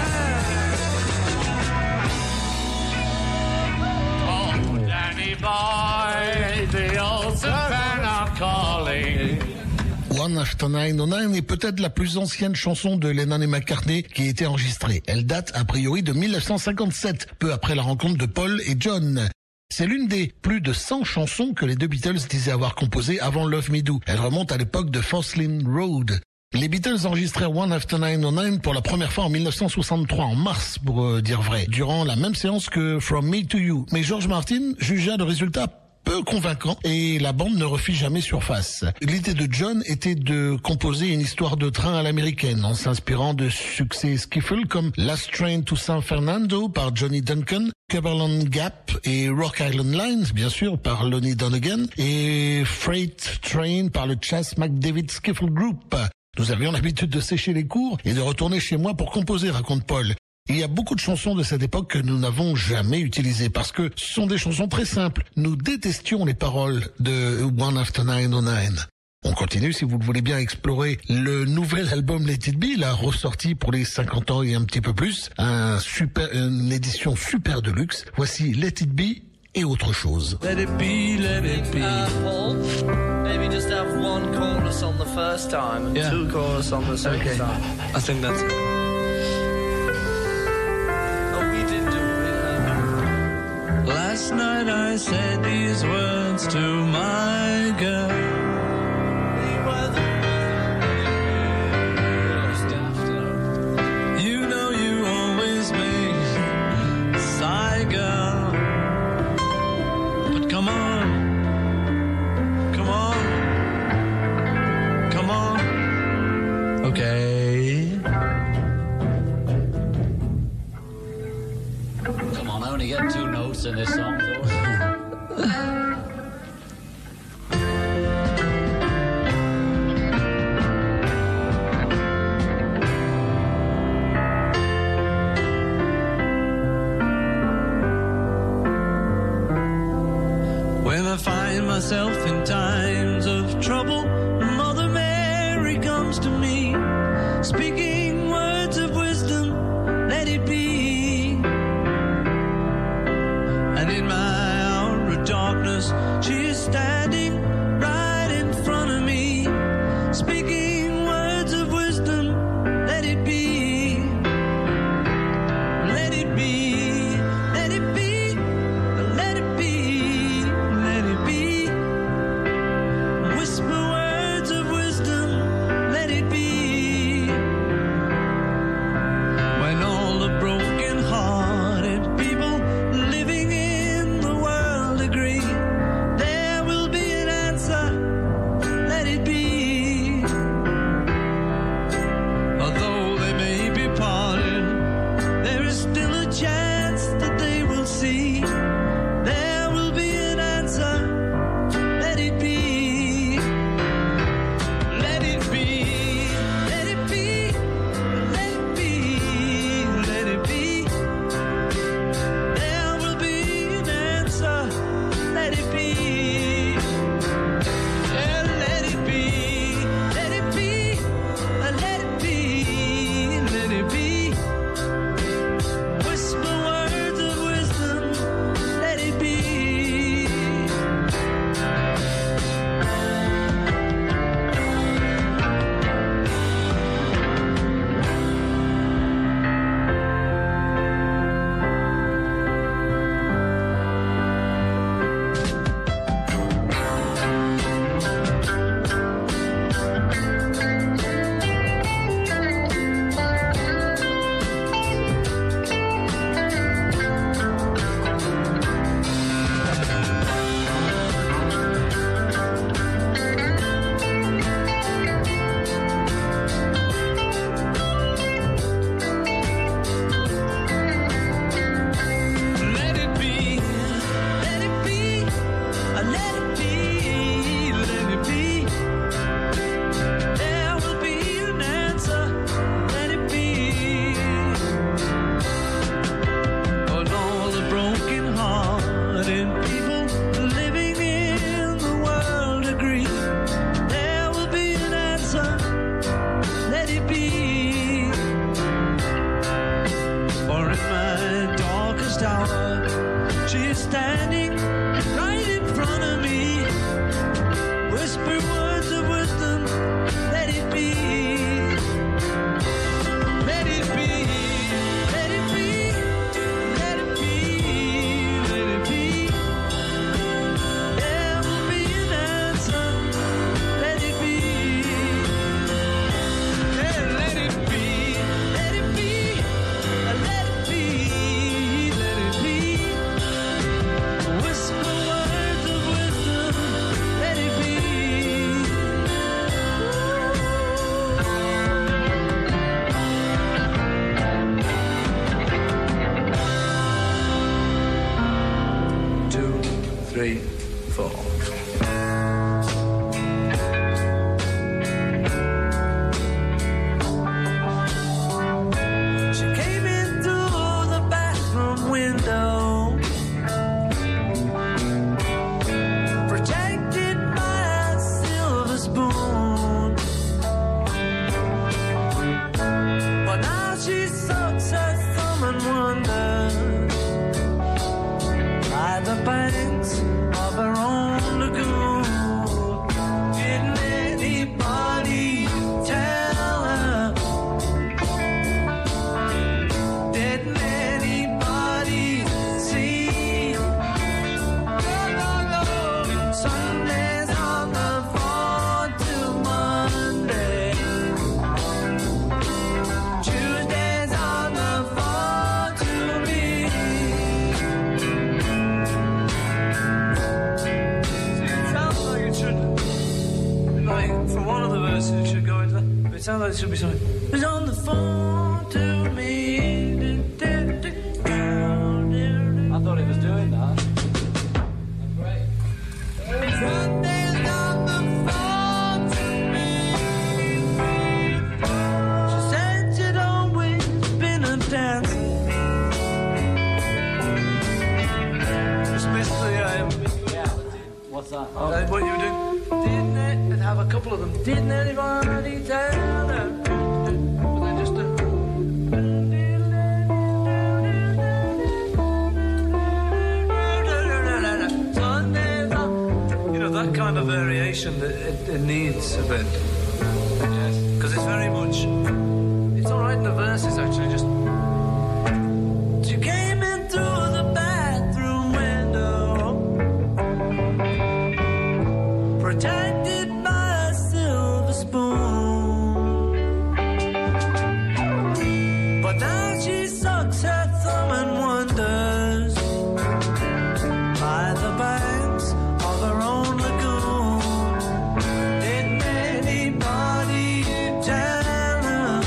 nine. Oh, Danny boy, the old Savannah calling. One After nine oh nine est peut-être la plus ancienne chanson de Lennon et McCartney qui a été enregistrée. Elle date a priori de mille neuf cent cinquante-sept, peu après la rencontre de Paul et John. C'est l'une des plus de cent chansons que les deux Beatles disaient avoir composées avant Love Me Do. Elle remonte à l'époque de Foslin Road. Les Beatles enregistrèrent One After nine oh nine pour la première fois en mille neuf cent soixante-trois, en mars pour euh, dire vrai, durant la même séance que From Me to You. Mais George Martin jugea le résultat peu convaincant et la bande ne refit jamais surface. L'idée de John était de composer une histoire de train à l'américaine en s'inspirant de succès skiffle comme Last Train to San Fernando par Johnny Duncan, Cumberland Gap et Rock Island Lines, bien sûr, par Lonnie Donegan, et Freight Train par le Chas McDavid Skiffle Group. Nous avions l'habitude de sécher les cours et de retourner chez moi pour composer, raconte Paul. Il y a beaucoup de chansons de cette époque que nous n'avons jamais utilisées parce que ce sont des chansons très simples. Nous détestions les paroles de One After nine oh nine. On continue, si vous le voulez bien, explorer le nouvel album Let It Be, là, ressorti pour les cinquante ans et un petit peu plus. Un super, une édition super de luxe. Voici Let It Be et autre chose. Let it be, let it be. Uh, Paul, maybe just have one chorus on the first time and yeah. two chorus on the second okay. time. I think that's it. Last night I said these words to my girl. You know you always make me sigh, girl. But come on, come on, come on. Okay. Come on, I only get two notes in this song, though. When I find myself in times of trouble, Mother Mary comes to me, speaking words of wisdom, let it be. And in my hour of darkness, she is standing right in front of me, speaking words of wisdom. Let it be, let it be, let it be, let it be, let it be. Whisper words of wisdom, let it be. When all the broken hearted people living in the world agree, there will be an answer, let it be. Although they may be parted, there is still a chance that they will see. There will be an answer, let it be. Let it be, let it be, let it be, let it be. There will be an answer, let it be. Yeah, let it be, let it be, let it be, let it be. Whisper words of wisdom, let it be. Let it be, let it be, let it be, let it be. There will be an answer, let it be. On all the broken hearted people living in the world agree, there will be an answer, let it be. For in my darkest hour, she is standing right in front of me, whisper words of wisdom, let it be. Let it be, let it be, let it be, let it be. There will be an answer, let it be. Yeah, let it be, let it be, let it be, let it be. Whisper words of wisdom, let it be. Two, three, four. She came in through the bathroom window, protected by a silver spoon. But now she soaks her thumb and wonders by the banks of her own lagoon. Didn't anybody tell her? Didn't anybody see? No, no, no. Sundays on the phone to Monday. Tuesdays on the phone to me. See, it sounds like it should, like, for one of the verses it should go into that. But it sounds like it should be something. It's on the phone to me. I thought he was doing that. Sundays on the phone to me. She said she'd always been a dancer. Just missed the, um, Yeah. What's that? uh, what you were doing. Didn't it? I'd have a couple of them. Didn't anybody tell her? But then just a... Sundays kind of variation that it, it needs a bit. Yes. Because it's very much. It's all right in the verses actually. Just. You came in through the bathroom window, protected by a silver spoon. But now she sucks her thumb and wonders by the banks of her own lagoon. Didn't anybody tell her?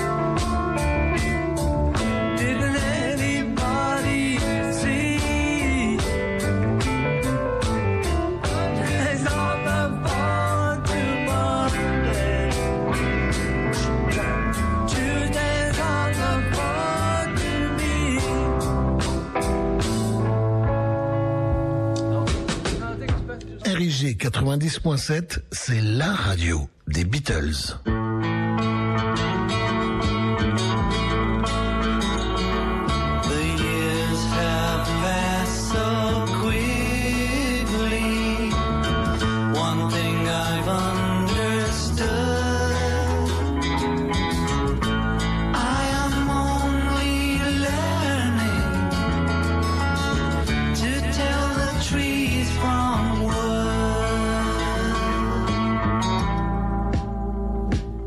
Didn't anybody see? There's all the fun to Monday. Tuesday's all the fun to me. R I G quatre-vingt-dix point sept, c'est la radio des Beatles. The years have passed so quickly. One thing I've understood, I am only learning to tell the trees from wood.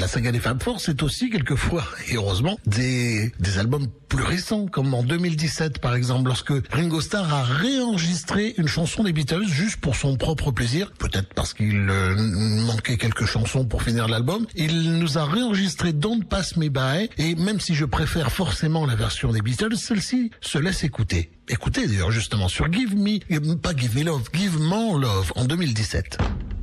la saga des Fab Four, c'est aussi quelquefois, et heureusement, des, des albums plus récents, comme en deux mille dix-sept par exemple, lorsque Ringo Starr a réenregistré une chanson des Beatles juste pour son propre plaisir, peut-être parce qu'il euh, manquait quelques chansons pour finir l'album. Il nous a réenregistré Don't Pass Me By, et même si je préfère forcément la version des Beatles, celle-ci se laisse écouter. Écoutez d'ailleurs justement sur Give Me, pas Give Me Love, Give More Love en deux mille dix-sept.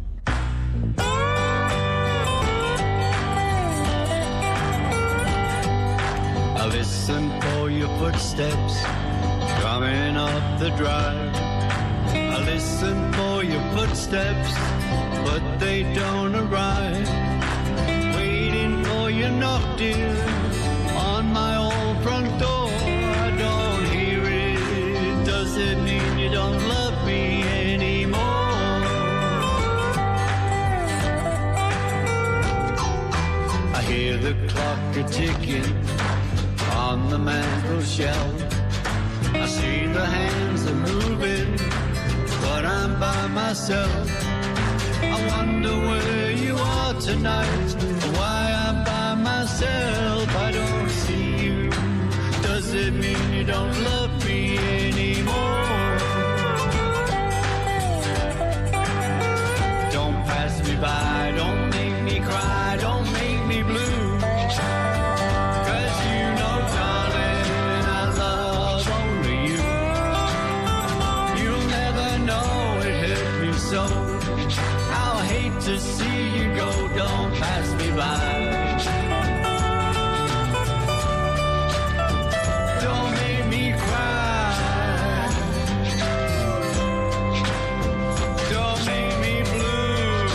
I listen for your footsteps coming up the drive. I listen for your footsteps, but they don't arrive. Waiting for your knock, dear, on my old front door. I don't hear it. Does it mean you don't love me anymore? I hear the clock a-ticking on the mantel shelf. I see the hands are moving, but I'm by myself. I wonder where you are tonight, why I'm by myself. I don't see you. Does it mean you don't love me anymore? Don't pass me by, don't make me cry, don't make me blue. So I'll hate to see you go, don't pass me by. Don't make me cry. Don't make me blue.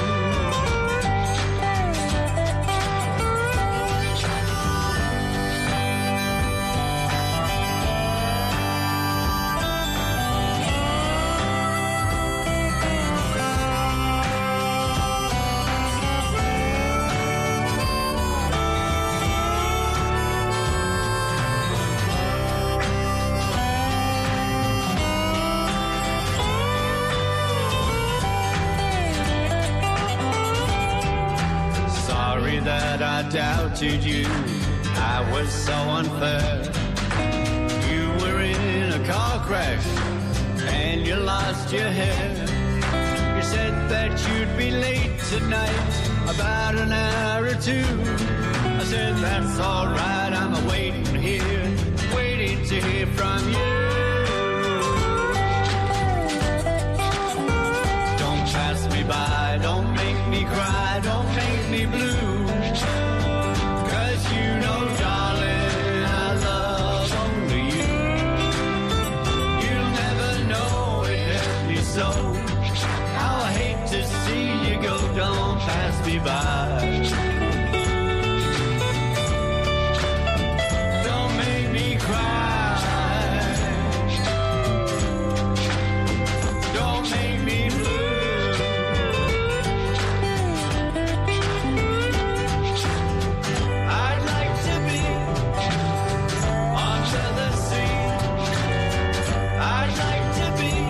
That I doubted you, I was so unfair. You were in a car crash and you lost your hair. You said that you'd be late tonight, about an hour or two. I said that's alright, I'm waiting here, waiting to hear from you. Don't pass me by, don't make me cry, don't make me blue. So I'll hate to see you go, don't pass me by. Don't make me cry. Don't make me blue. I'd like to be under the sea. I'd like to be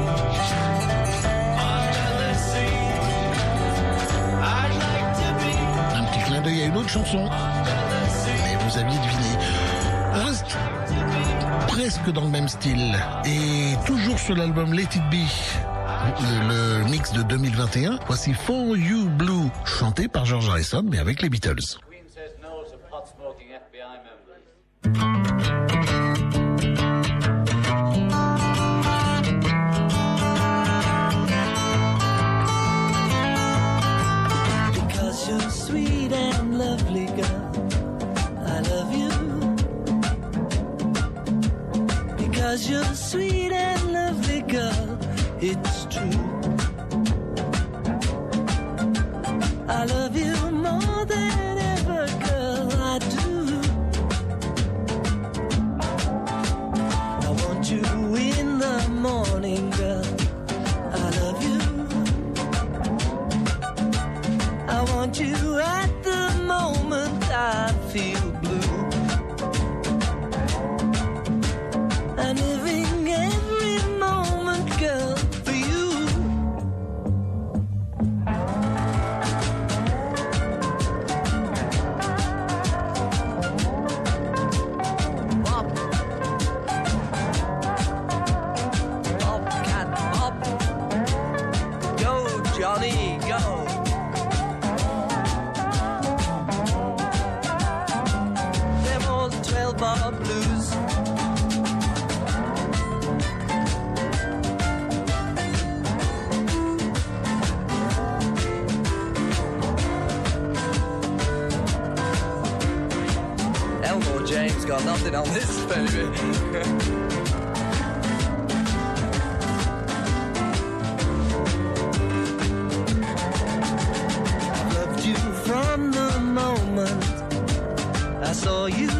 Il y a une autre chanson, mais vous aviez deviné. On reste presque dans le même style et toujours sur l'album Let It Be, le, le mix de deux mille vingt et un. Voici For You Blue, chanté par George Harrison, mais avec les Beatles. Queen says no to pot-smoking F B I members. You're sweet and lovely, girl. I love you. Because you're sweet and lovely, girl. It's true. I love you more than ever, girl. I do. I want you in the morning, girl. I love you. I want you at the moment I feel blue. I'm living every moment, girl, for you. It's got nothing on this, baby. From the moment I saw you,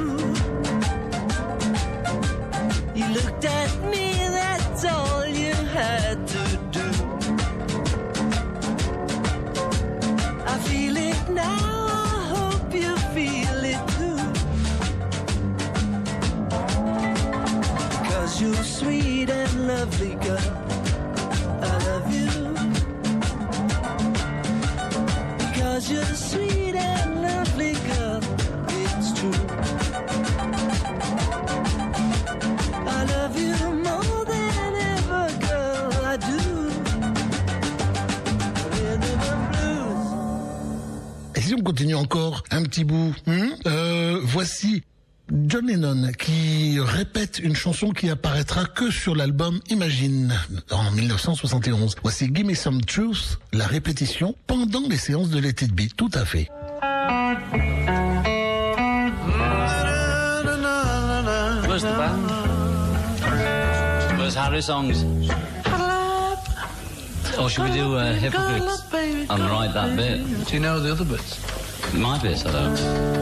you looked at me, that's all you had to do. I feel it now, I hope you feel it too. 'Cause you're sweet and lovely, girl, I love you. Because you're sweet and lovely, girl, it's true. I love you more than ever, girl, I do. Rhythm and blues. Et si on continue encore un petit bout, hein euh, voici John Lennon qui répète une chanson qui apparaîtra que sur l'album Imagine en mille neuf cent soixante et onze. Voici Give Me Some Truth, la répétition pendant les séances de Let It Be, tout à fait. Where's the band? Where's Harry songs? Or should we do uh, Hypocrites and write that bit? Do you know the other bits? My bits, I don't.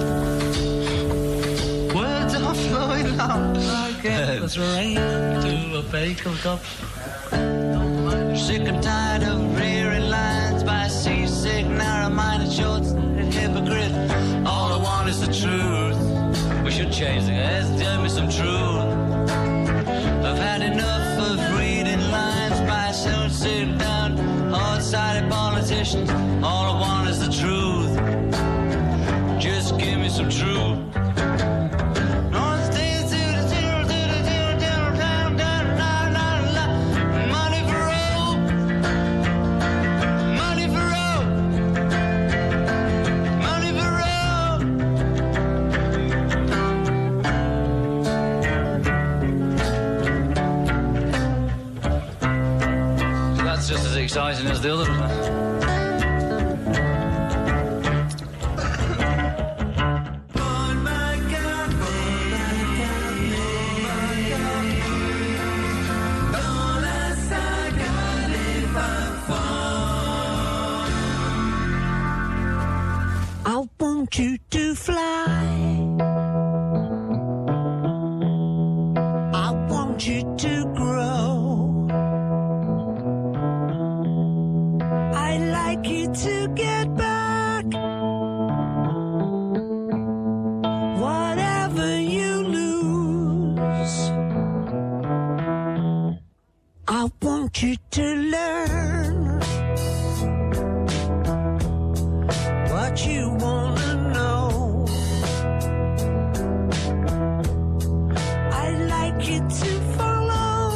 Words are flowing out like endless rain to a bake of cup. Sick and tired of rearing lines by seasick, narrow-minded, short-sighted hypocrite. All I want is the truth. We should change the guys. Tell me some truth. I've had enough of reading lines by sit down, hard-sided politicians. All I want is the truth. Just give me some truth. Just as exciting as the other one. I want you to fly. I want you to grow. I'd like you to get back. Whatever you lose, I want you to learn what you wanna know. I'd like you to follow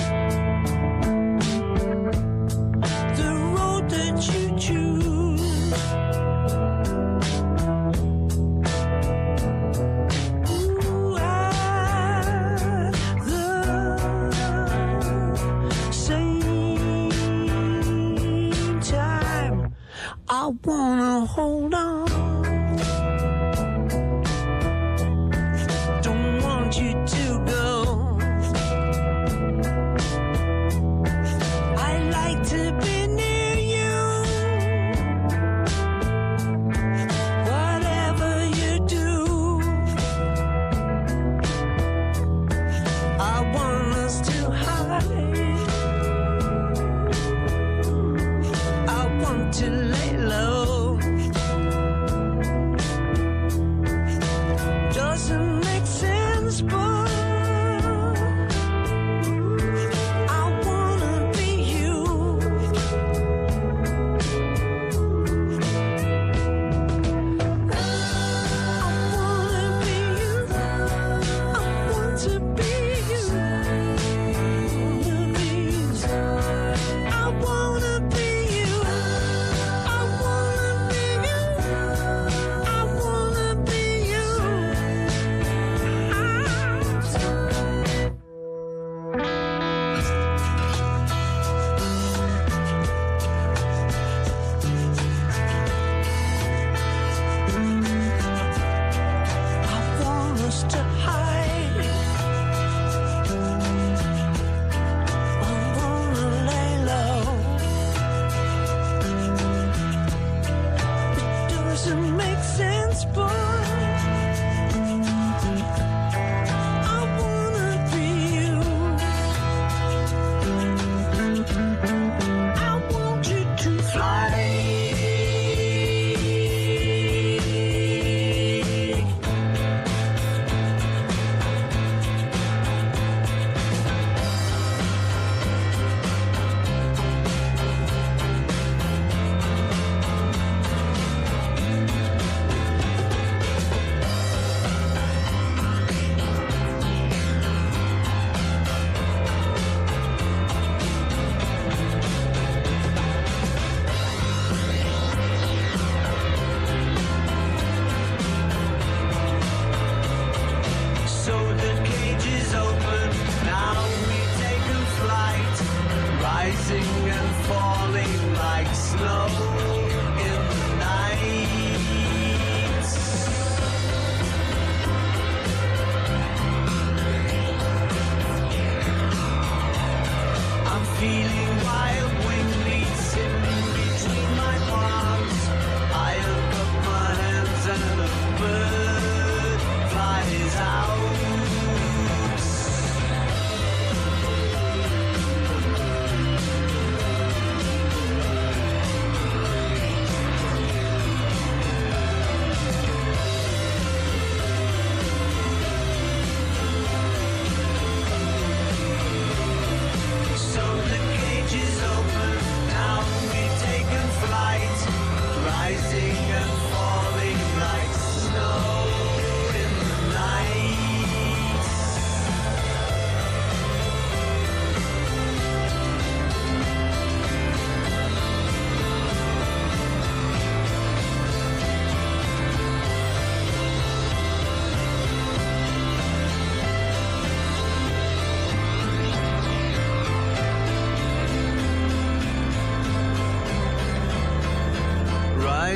the road that you choose. Ooh, at the same time, I wanna hold on. Don't want you to go. I like to be near you. Whatever you do, I want us to hide. I want to lay low. Doesn't make sense, but I wanna be you. I wanna be you. I want to be you. I wanna be you. I wanna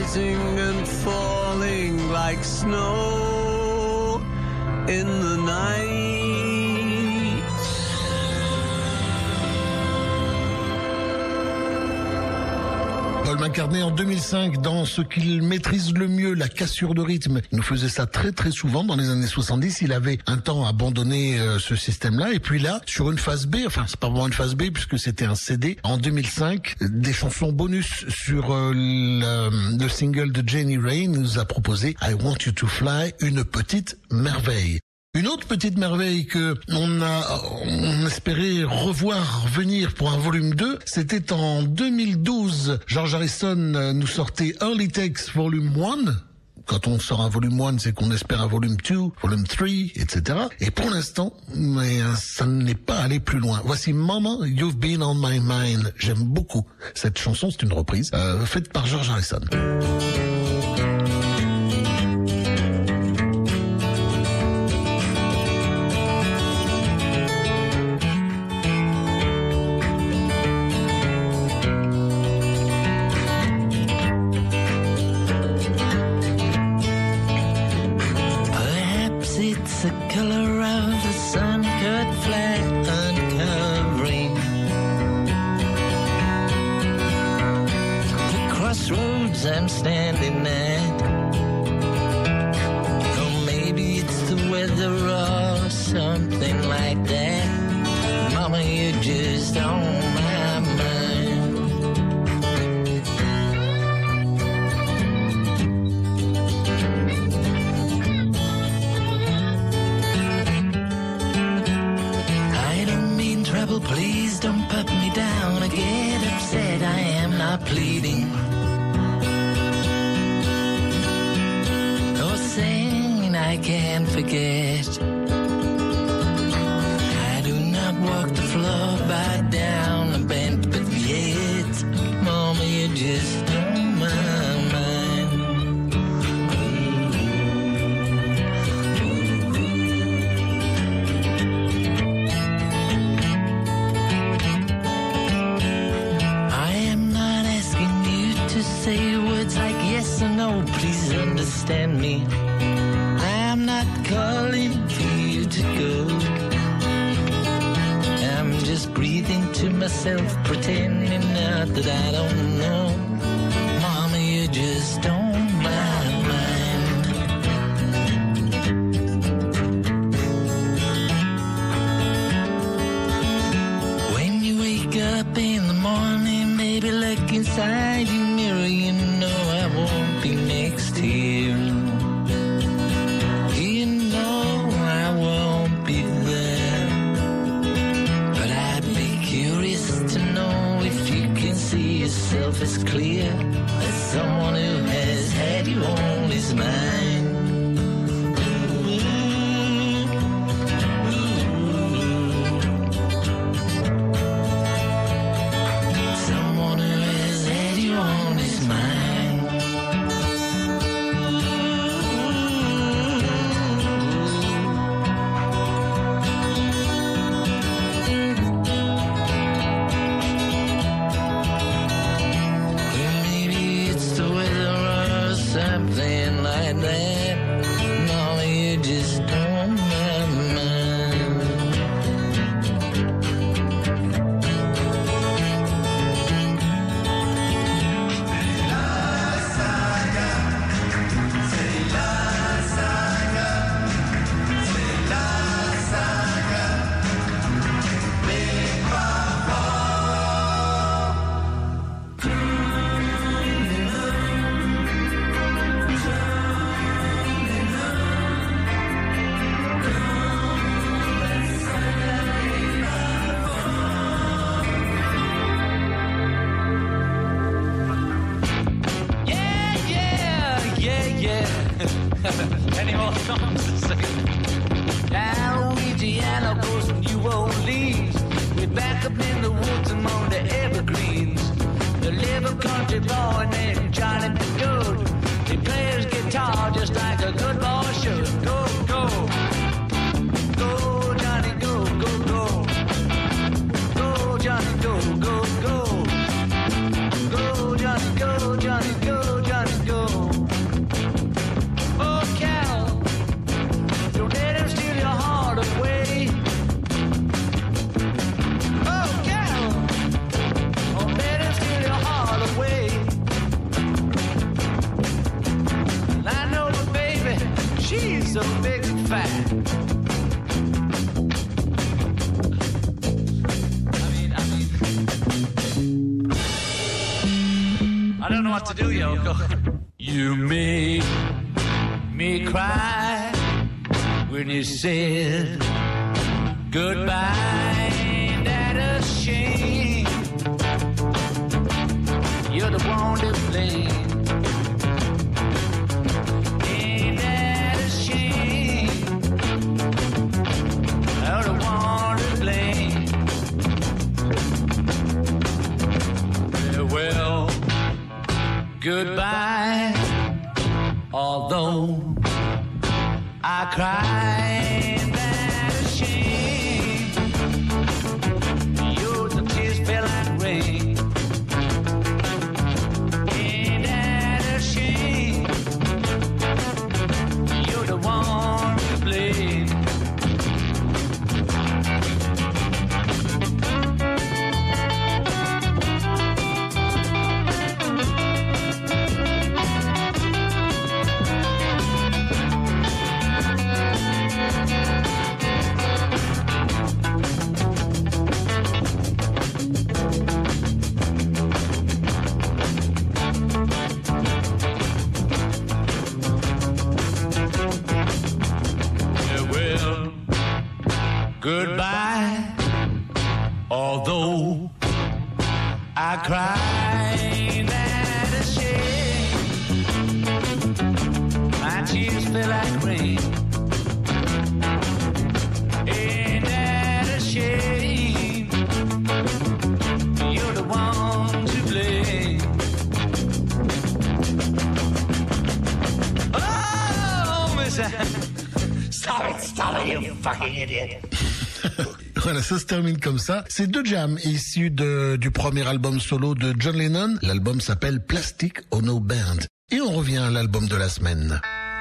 rising and falling like snow in the night. Paul McCartney en deux mille cinq, dans ce qu'il maîtrise le mieux, la cassure de rythme. Il nous faisait ça très très souvent dans les années soixante-dix. Il avait un temps abandonné euh, ce système-là. Et puis là, sur une phase B, enfin c'est pas vraiment une phase B puisque c'était un C D, en deux mille cinq, des chansons bonus sur euh, le, le single de Jenny Rain, il nous a proposé I Want You to Fly, une petite merveille. Une autre petite merveille que on a, on espérait revoir venir pour un volume deux, c'était en deux mille douze. George Harrison nous sortait Early Takes Volume un. Quand on sort un volume un, c'est qu'on espère un volume deux, volume trois, et cetera. Et pour l'instant, mais ça n'est pas allé plus loin. Voici Mama, You've Been on My Mind. J'aime beaucoup cette chanson, c'est une reprise euh, faite par George Harrison. The color of the sun cut flat uncovering the crossroads I'm standing at. Or maybe it's the weather or something like that. Mama, you're just on my mind. Please don't put me down. I get upset, I am not pleading or saying I can't forget. I do not walk the floor back down the bent, but yet, Mama, you just on my mind. Say words like yes or no, please understand me. I am not calling for you to go. I'm just breathing to myself, pretending not that I don't know. Mama, you're just on my mind. When you wake up in the morning, maybe look inside your mirror, you know I won't be next to you. You know I won't be there. But I'd be curious to know if you can see yourself as clear as someone who has had you on his mind. Any more songs to sing? Now Louisiana goes from New Orleans. We're back up in the woods among the evergreens. The little country boy named Johnny B. Good. He plays guitar just like a good boy should. Go, go. Go, Johnny, go, go, go. Go, Johnny, go, go, go. Go, Johnny, go, Johnny, go, Johnny, go. I don't know what to do, Yoko. You made me cry when you said goodbye. Ain't that a shame? You're the one to blame. Ain't that a shame? You're the one to blame. Well, goodbye, although I cry, ain't that a shame? Your the tears fell like rain. Ain't that a shame? You're the one to blame. Goodbye, although I cry, ain't that a shame? My tears feel like rain. Ain't that a shame? You're the one to blame. Oh, Mister Stop it, stop it, you fucking idiot. Voilà, ça se termine comme ça. C'est deux jams issus de, du premier album solo de John Lennon. L'album s'appelle Plastic Ono Band. Et on revient à l'album de la semaine.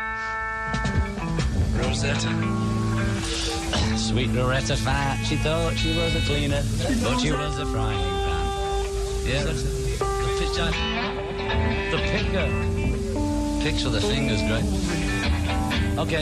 Rosetta. Sweet Loretta Fat, she thought she was a cleaner, but she was a frying pan. Yeah, that's it. The picture. The picker. Picks with the fingers, great. Okay.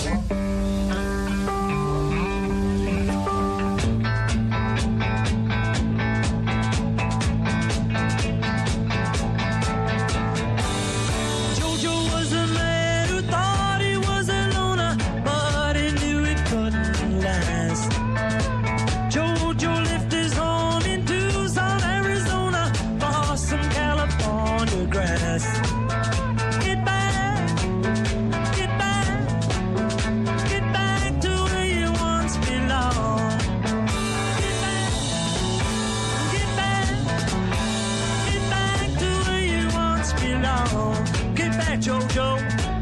Get back, get back, get back to where you once belonged. Get back, get back, get back to where you once belonged. Get back, Jojo.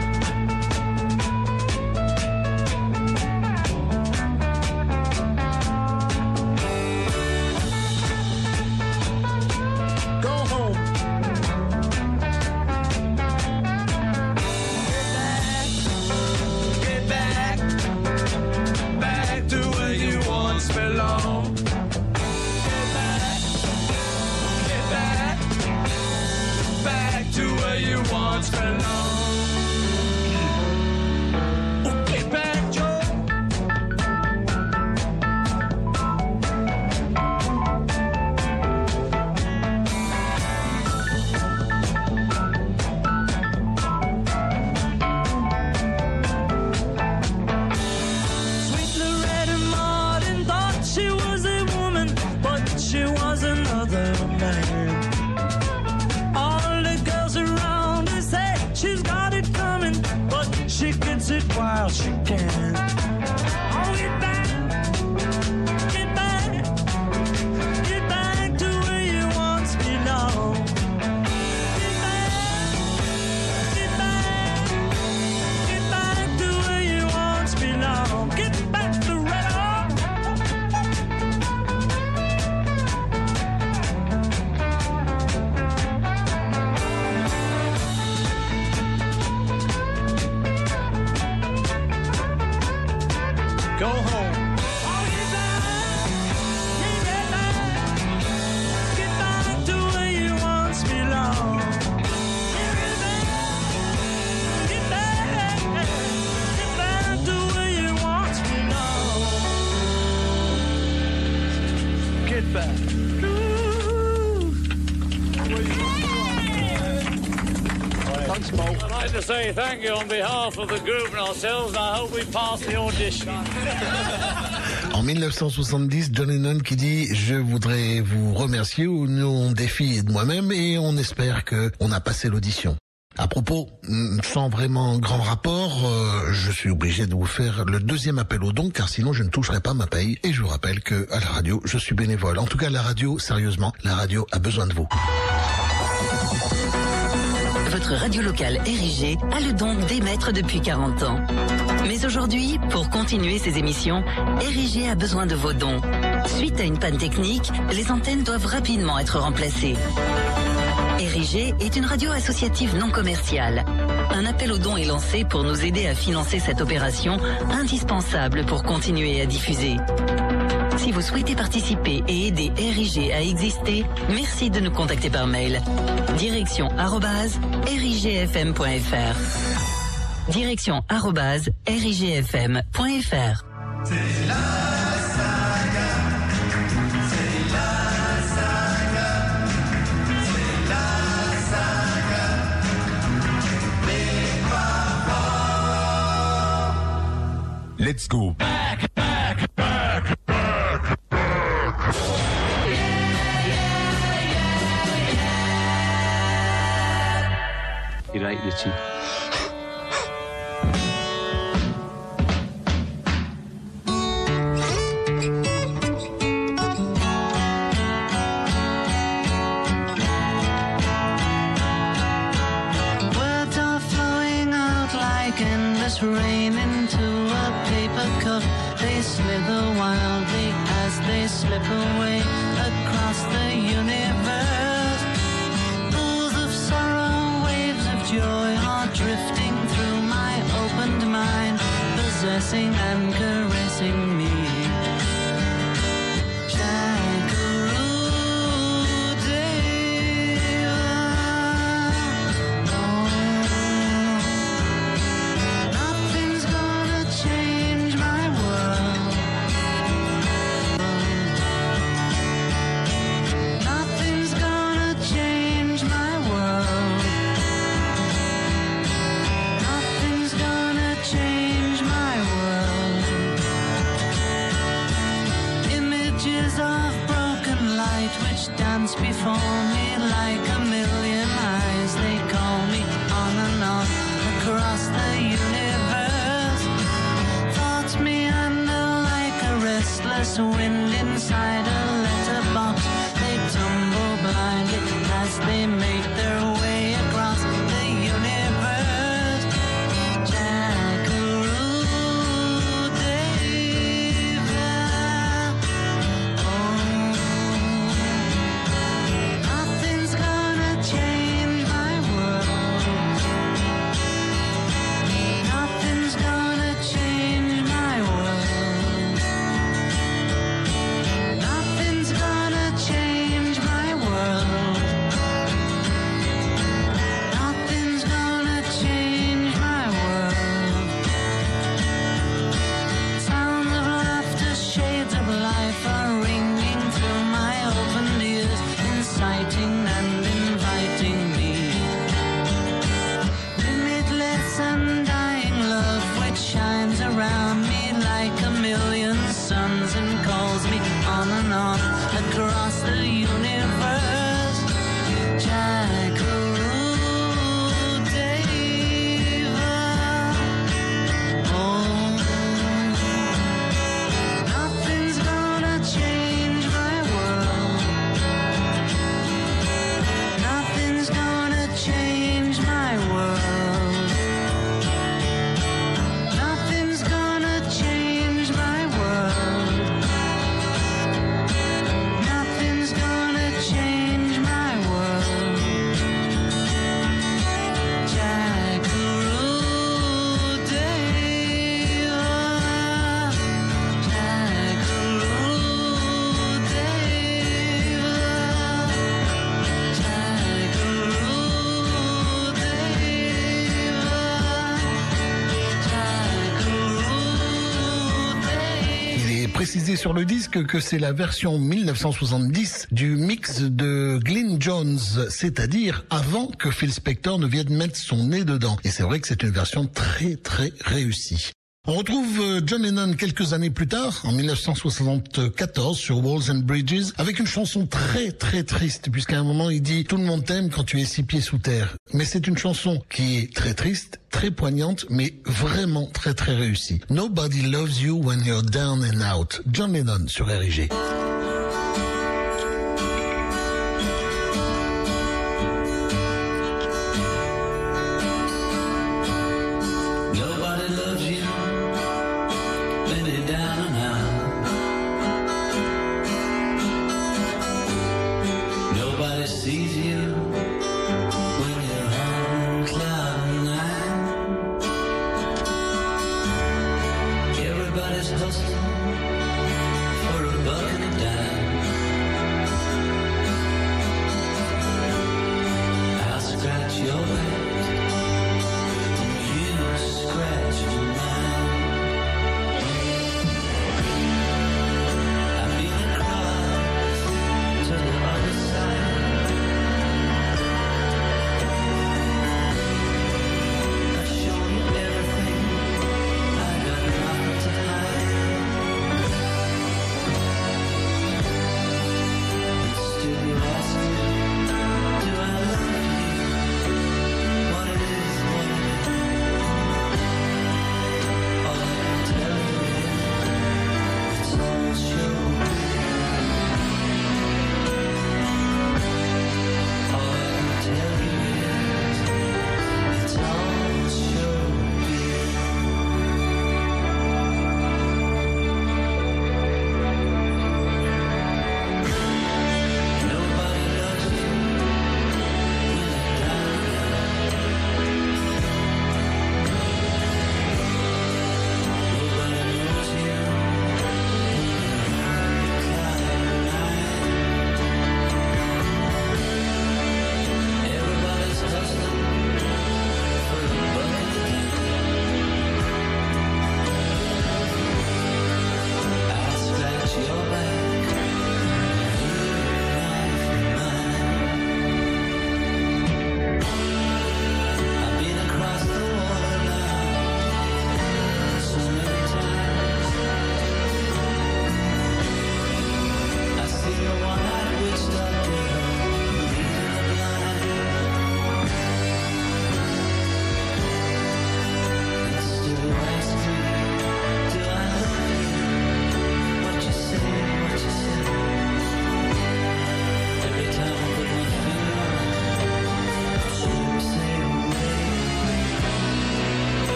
While she can. Oh, get back, get back, get back to where you once belonged. Get back, get back, get back to where you once belonged. Get back to red on. Go home. Oh, get back, get back, get back to where you once belonged. Get back, get back, get back to where you once once more. I'd like to say thank you on behalf of the group and ourselves, and I hope we pass the audition. En mille neuf cent soixante-dix, John Lennon qui dit « Je voudrais vous remercier au nom des filles et de moi-même et on espère qu'on a passé l'audition ». À propos, sans vraiment grand rapport, euh, je suis obligé de vous faire le deuxième appel au don, car sinon je ne toucherai pas ma paye. Et je vous rappelle que à la radio, je suis bénévole. En tout cas, la radio, sérieusement, la radio a besoin de vous. Votre radio locale R I G a le don d'émettre depuis quarante ans. Mais aujourd'hui, pour continuer ces émissions, R I G a besoin de vos dons. Suite à une panne technique, les antennes doivent rapidement être remplacées. R I G est une radio associative non commerciale. Un appel aux dons est lancé pour nous aider à financer cette opération indispensable pour continuer à diffuser. Si vous souhaitez participer et aider R I G à exister, merci de nous contacter par mail. Direction arobase r i g f m point f r. Direction arobase r i g f m point f r. C'est la saga. C'est la saga. C'est la saga. Mes parents. Let's go. Back, back, back, back, back. You're right, Richie. Words are flowing out like endless rain into a paper cup. They slither wildly as they slip away across the universe. Pools of sorrow, waves of joy are drifting through my opened mind, possessing and caressing me. préciser sur le disque que c'est la version mille neuf cent soixante-dix du mix de Glyn Jones, c'est-à-dire avant que Phil Spector ne vienne mettre son nez dedans. Et c'est vrai que c'est une version très très réussie. On retrouve John Lennon quelques années plus tard, en mille neuf cent soixante-quatorze, sur Walls and Bridges, avec une chanson très très triste, puisqu'à un moment il dit « Tout le monde t'aime quand tu es six pieds sous terre ». Mais c'est une chanson qui est très triste, très poignante, mais vraiment très très réussie. « Nobody loves you when you're down and out ». John Lennon sur R I G. Everybody's hustling for a buck and a dime.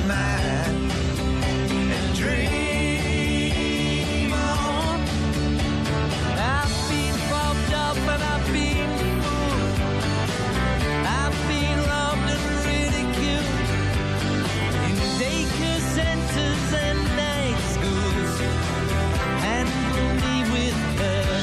mind and dream on. I've been propped up and I've been fooled. I've been robbed and ridiculed in daycare centers and night schools. Handle me with care.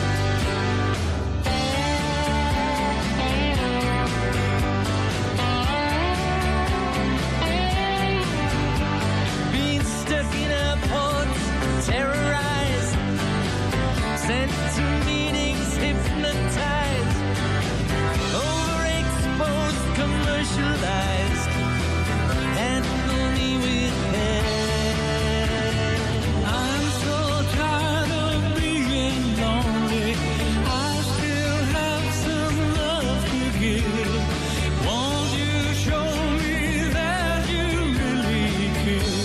Been stuck in airports, terrorized, sent to meetings, hypnotized, overexposed, commercialized. Handle me with care. I'm so tired of being lonely. I still have some love to give. Won't you show me that you really care?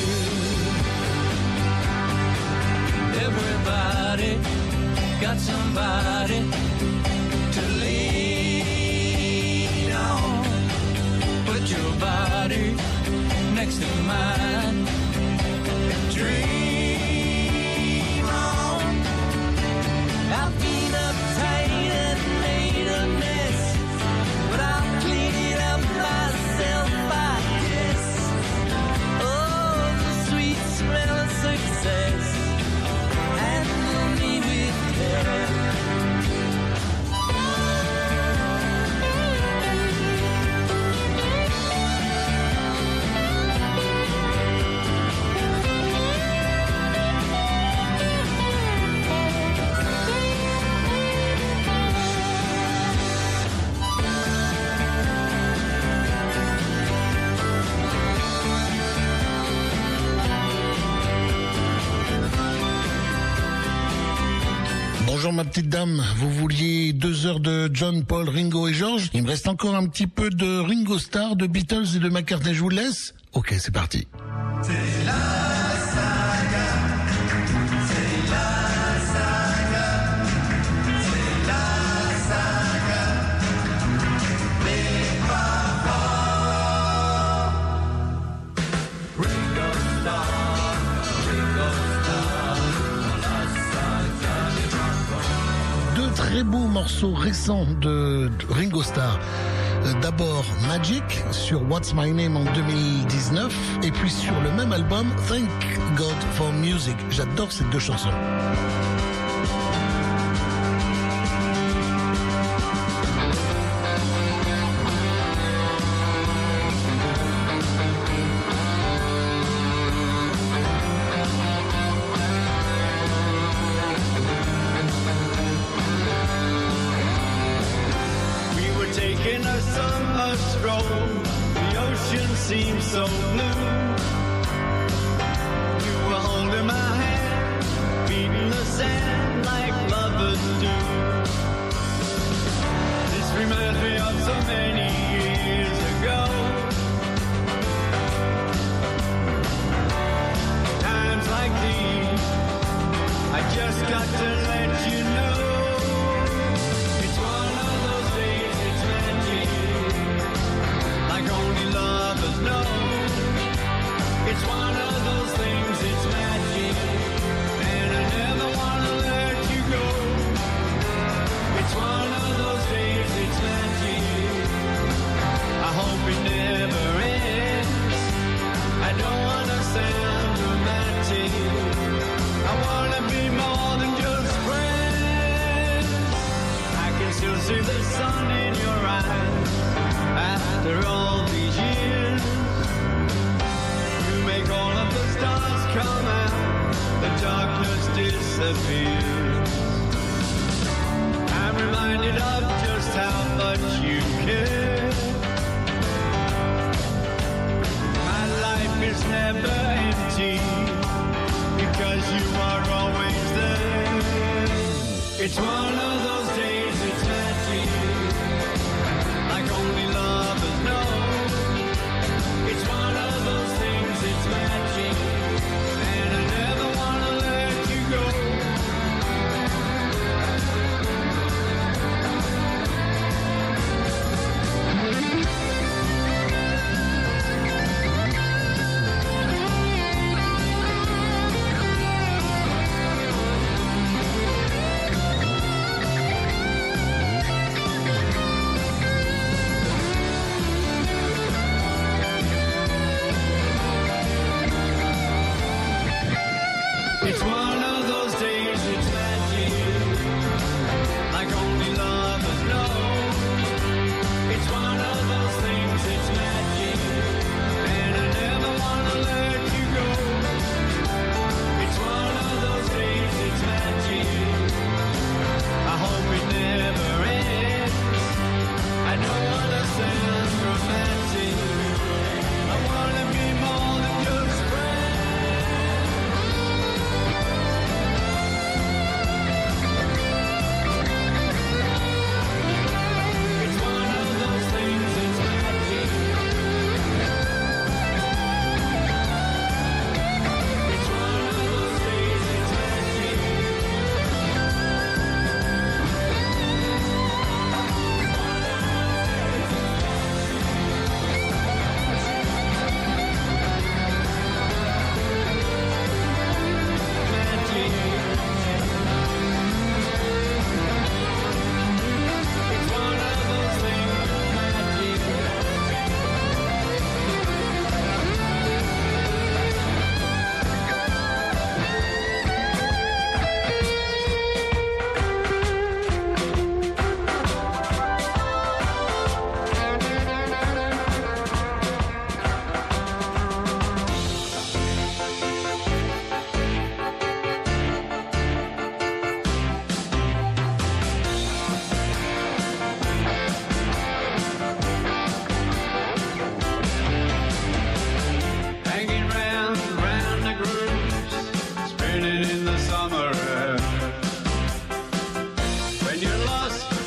Everybody got somebody to lean on. Put your body next to mine and dream on. I've been uptight and made a mess, but I'll clean it up myself, I guess. Oh, the sweet smell of success. Handle me with care. Bonjour ma petite dame, vous vouliez deux heures de John, Paul, Ringo et George? Il me reste encore un petit peu de Ringo Starr, de Beatles et de McCartney, je vous le laisse? Ok, c'est parti. C'est la saga, c'est la saga, c'est la saga des papas. Ringo Starr, Ringo Starr, la saga des papas. Deux très beaux morceaux récents de Ringo Starr. D'abord Magic sur What's My Name en deux mille dix-neuf et puis sur le même album Thank God for Music. J'adore ces deux chansons. Taking a summer stroll, the ocean seemed so blue. You were holding my hand, beating the sand like lovers do. This reminds me of so many years ago. Times like these, I just got to let you know. It's one of those days, it's magic, like only lovers know. It's one of those things, it's magic, and I never wanna let you go. It's one of those days, it's magic, I hope it never ends. I don't wanna sound romantic, I wanna be more than just friends. I can still see the sun in your eyes after all these years. You make all of the stars come out, the darkness disappears. I'm reminded of just how much you care. My life is never empty because you are always there. It's one of those days, it's magic, like only lovers know. It's one of those things, it's magic, and I never wanna let you go.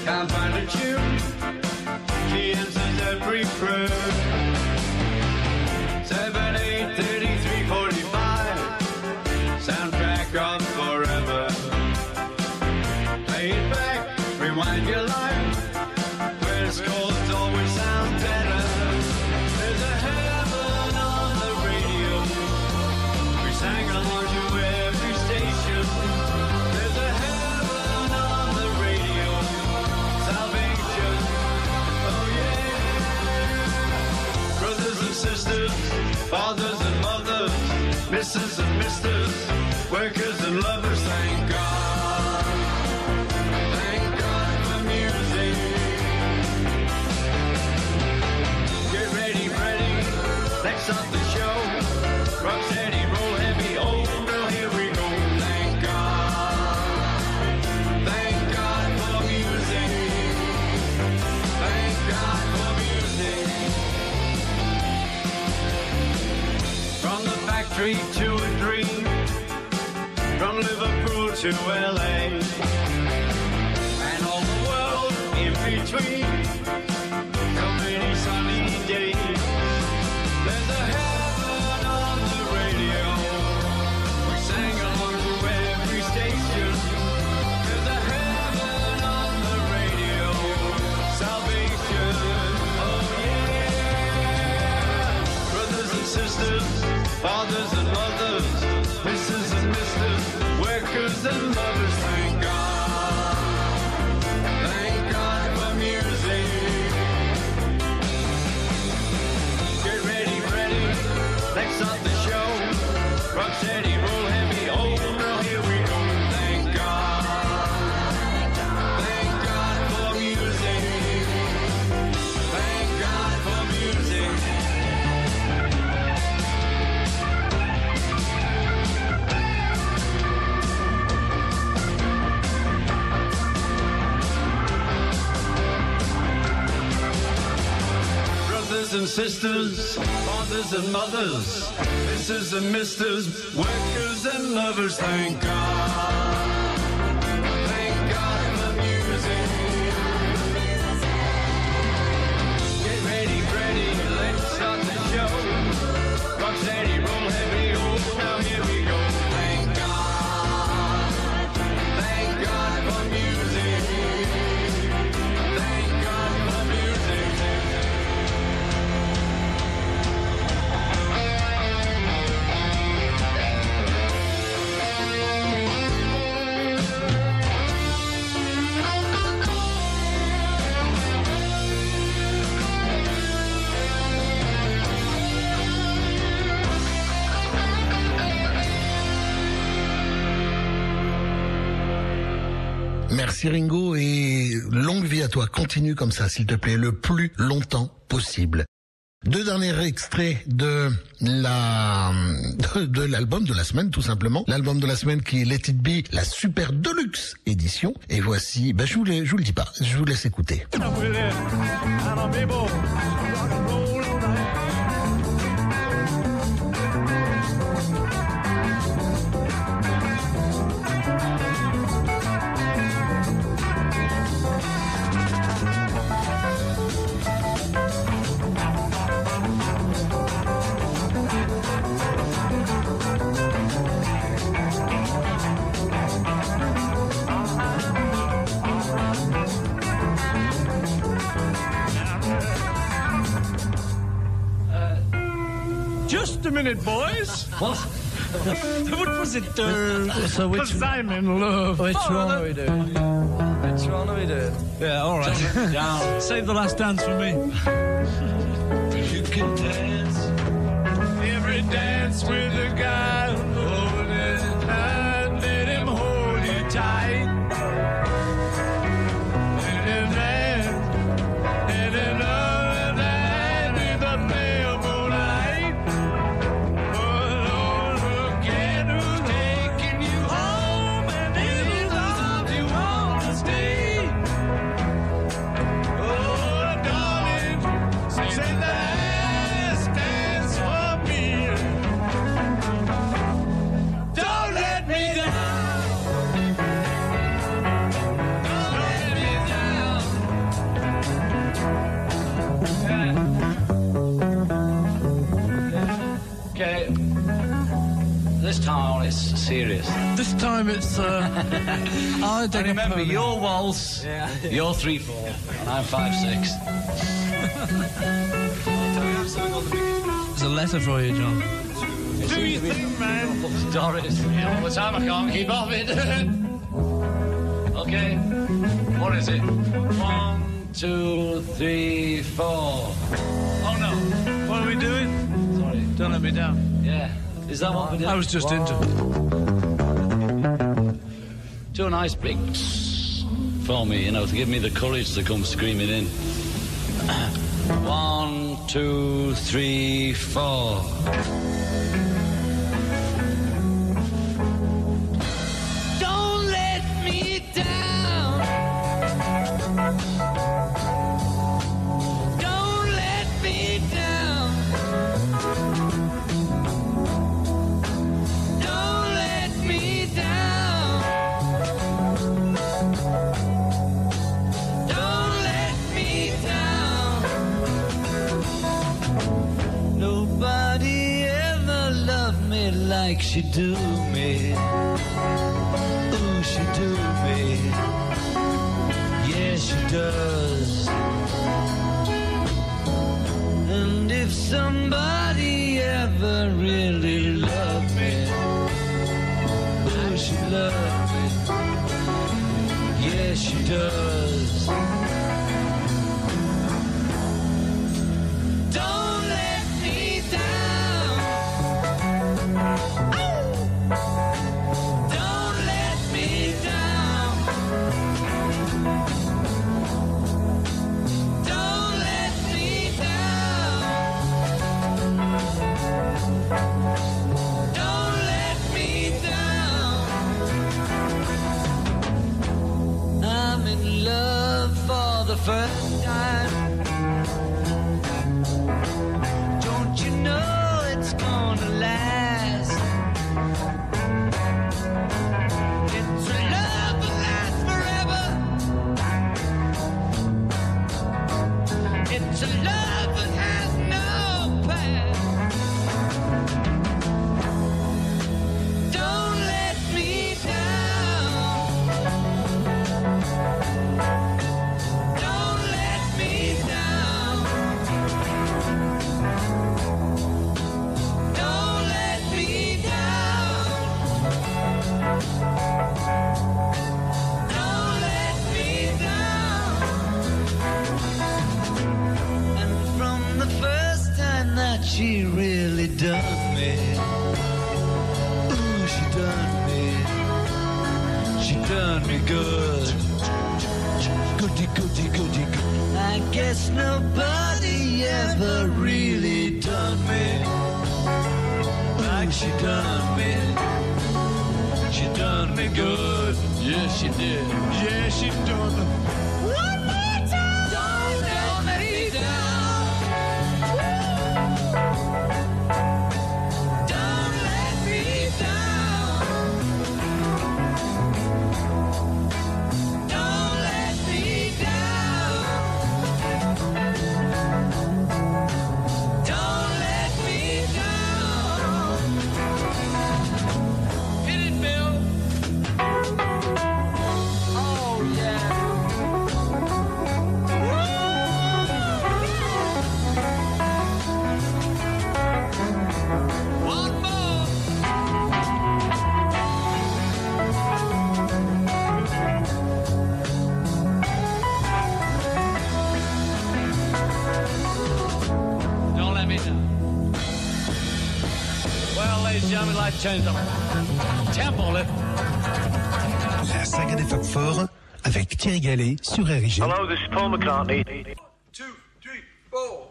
can't find a tune. She answers every prayer. Seven, eight, thirty-three, forty-five. Soundtrack of forever. Play it back, rewind your life. West Coast always sounds better. There's a heaven on the radio. We sang along to every station. There's a heaven on the radio. Salvation, oh yeah. Brothers and sisters, fathers and mothers, missus and misters, workers and lovers, thank God. Thank God for music. Get ready, ready, let's start the show. Rock steady, roll heavy, oh no, here we go. Thank God. Thank God for music. Thank God for music. From the factory to a dream, from Liverpool to L A, and all the world in between. So many sunny days. There's a heaven on the radio. We sang along to every station. There's a heaven on the radio. Salvation, oh yeah. Brothers and sisters, fathers and mothers, missus and misters, workers and lovers, thank God. Thank God for music. Get ready, ready, let's start the show. Rock steady, roll heavy, oh no, here we go. Thank God. Thank God for music. Thank God for music. Brothers and sisters, fathers and mothers, missus and misters, workers and lovers, thank God. Thank God for music. Get ready, ready, let's start the show. Rock steady, roll heavy, oh, now here we go. Thank God. Thank God for music. Thank God for music. Merci Ringo et longue vie à toi. Continue comme ça, s'il te plaît, le plus longtemps possible. Deux derniers extraits de la de, de l'album de la semaine, tout simplement. L'album de la semaine qui est Let It Be, la super deluxe édition. Et voici, ben je vous le, je vous le dis pas, je vous laisse écouter. Just a minute, boys. What? What was it? Uh, So which- Because I'm in love. Which Oh, one that- are we doing? Which one are we doing? Yeah, all right. Down. Save the last dance for me. You can dance every dance with a guy who holds his hand. Let him hold you tight. Let him dance. Let him love that with a pale moonlight. Oh Lord, look at who's taking you home, and in his arms you want to stay. Oh, darling, say the last dance for me. it's serious. This time it's. Uh, I And remember, you're waltz, Yeah. you're three four, and I'm five six. There's a letter for you, John. Do you think, man? Doris, all the time I can't keep off it. Okay, what is it? One, two, three, four. Oh no, What are we doing? sorry. Don't let me down. Yeah, is that what we did? I was just into. Do a nice big for me, you know, to give me the courage to come screaming in. One, two, three, four. Don't let me down. Don't let me down. Don't let me down. Don't let me down. Nobody ever loved me like she do me. Ooh, she do me. Yeah, she does. And if somebody ever really loved me, ooh, she loved me. Yeah, she does. Don't let me down. Don't let me down. Don't let me down. Don't let me down. I'm in love for the first time. Don't you know it's gonna last? It's a love that lasts forever. It's a love that has no past. Don't let me down. Don't let me down. Don't let me down. Don't let me down. And from the first time that she really done me, ooh, she done me, she done me good. Goody, goody, goody, good. I guess nobody ever really done me like she done me. She done me good. Yeah, she did. Yeah, she done. One more time. Don't let me down. Don't let me down. Don't let me down. Don't let me down. Hit it, Bill. Oh, yeah. One more. Don't let me down. Well, ladies and gentlemen, I'd like to change the tempo. Let La saga des Fab Four avec Thierry Gallet sur R I G. Hello, this is Paul McCartney. Two, three, four.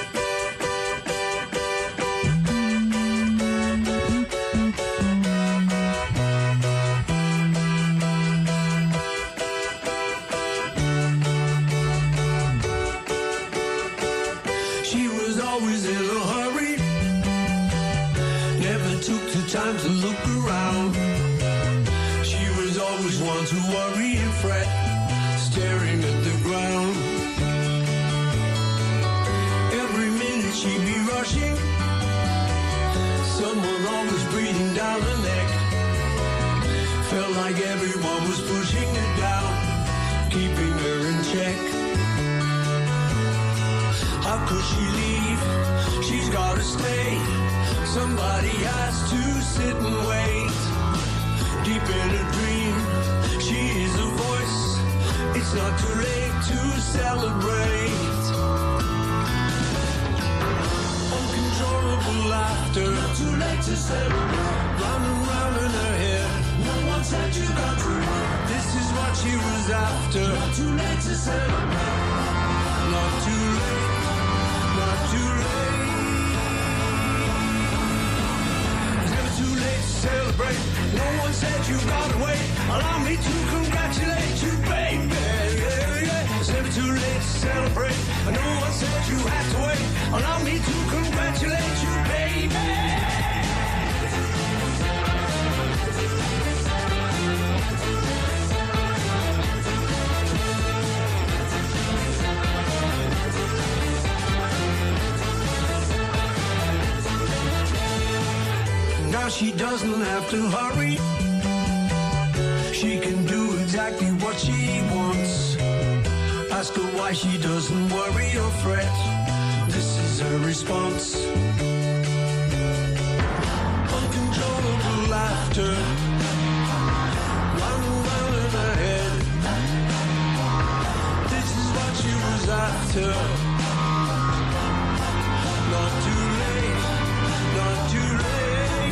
She was always in a hurry, never took the time to look around. She was always one to worry and fret, staring at the ground. Every minute she'd be rushing, someone always breathing down her neck. felt like everyone was pushing her down, keeping her in check. How could she leave? She's gotta stay. Somebody has to sit and wait. Deep in a dream, she is a voice. It's not too late to celebrate. Uncontrollable laughter. Not too late to celebrate. Running round in her head. No one said you got to run. This is what she was after. Not too late to celebrate. Not too late. Not too late. It's never too late to celebrate. No one said you gotta wait. Allow me to congratulate you, baby. Yeah, yeah. It's never too late to celebrate. No one said you had to wait. Allow me to congratulate you, baby. Now she doesn't have to hurry. She can do exactly what she wants. Ask her why she doesn't worry or fret. This is her response. Uncontrollable laughter. Round and round in her head. This is what she was after. Not too late. Not too late.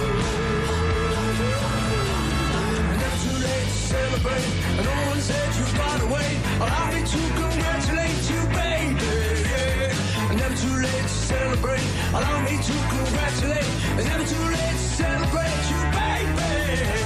Never too late to celebrate. No one said you got away. Allow me to congratulate you, baby. Yeah. Never too late to celebrate. Allow me to congratulate. Never too late to celebrate you, baby.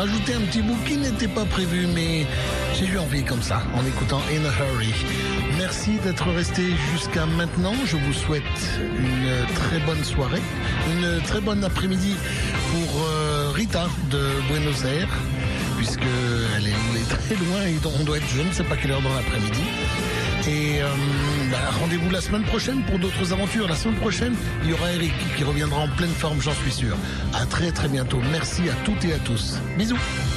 rajouter un petit bout qui n'était pas prévu, mais j'ai eu envie comme ça, en écoutant In a Hurry. Merci d'être resté jusqu'à maintenant. Je vous souhaite une très bonne soirée, une très bonne après-midi pour euh, Rita de Buenos Aires, puisque elle est, elle est très loin et on doit être, je ne sais pas quelle heure dans l'après-midi. Et euh, bah, rendez-vous la semaine prochaine pour d'autres aventures. La semaine prochaine, il y aura Eric qui reviendra en pleine forme, j'en suis sûr. À très très bientôt. Merci à toutes et à tous. Bisous.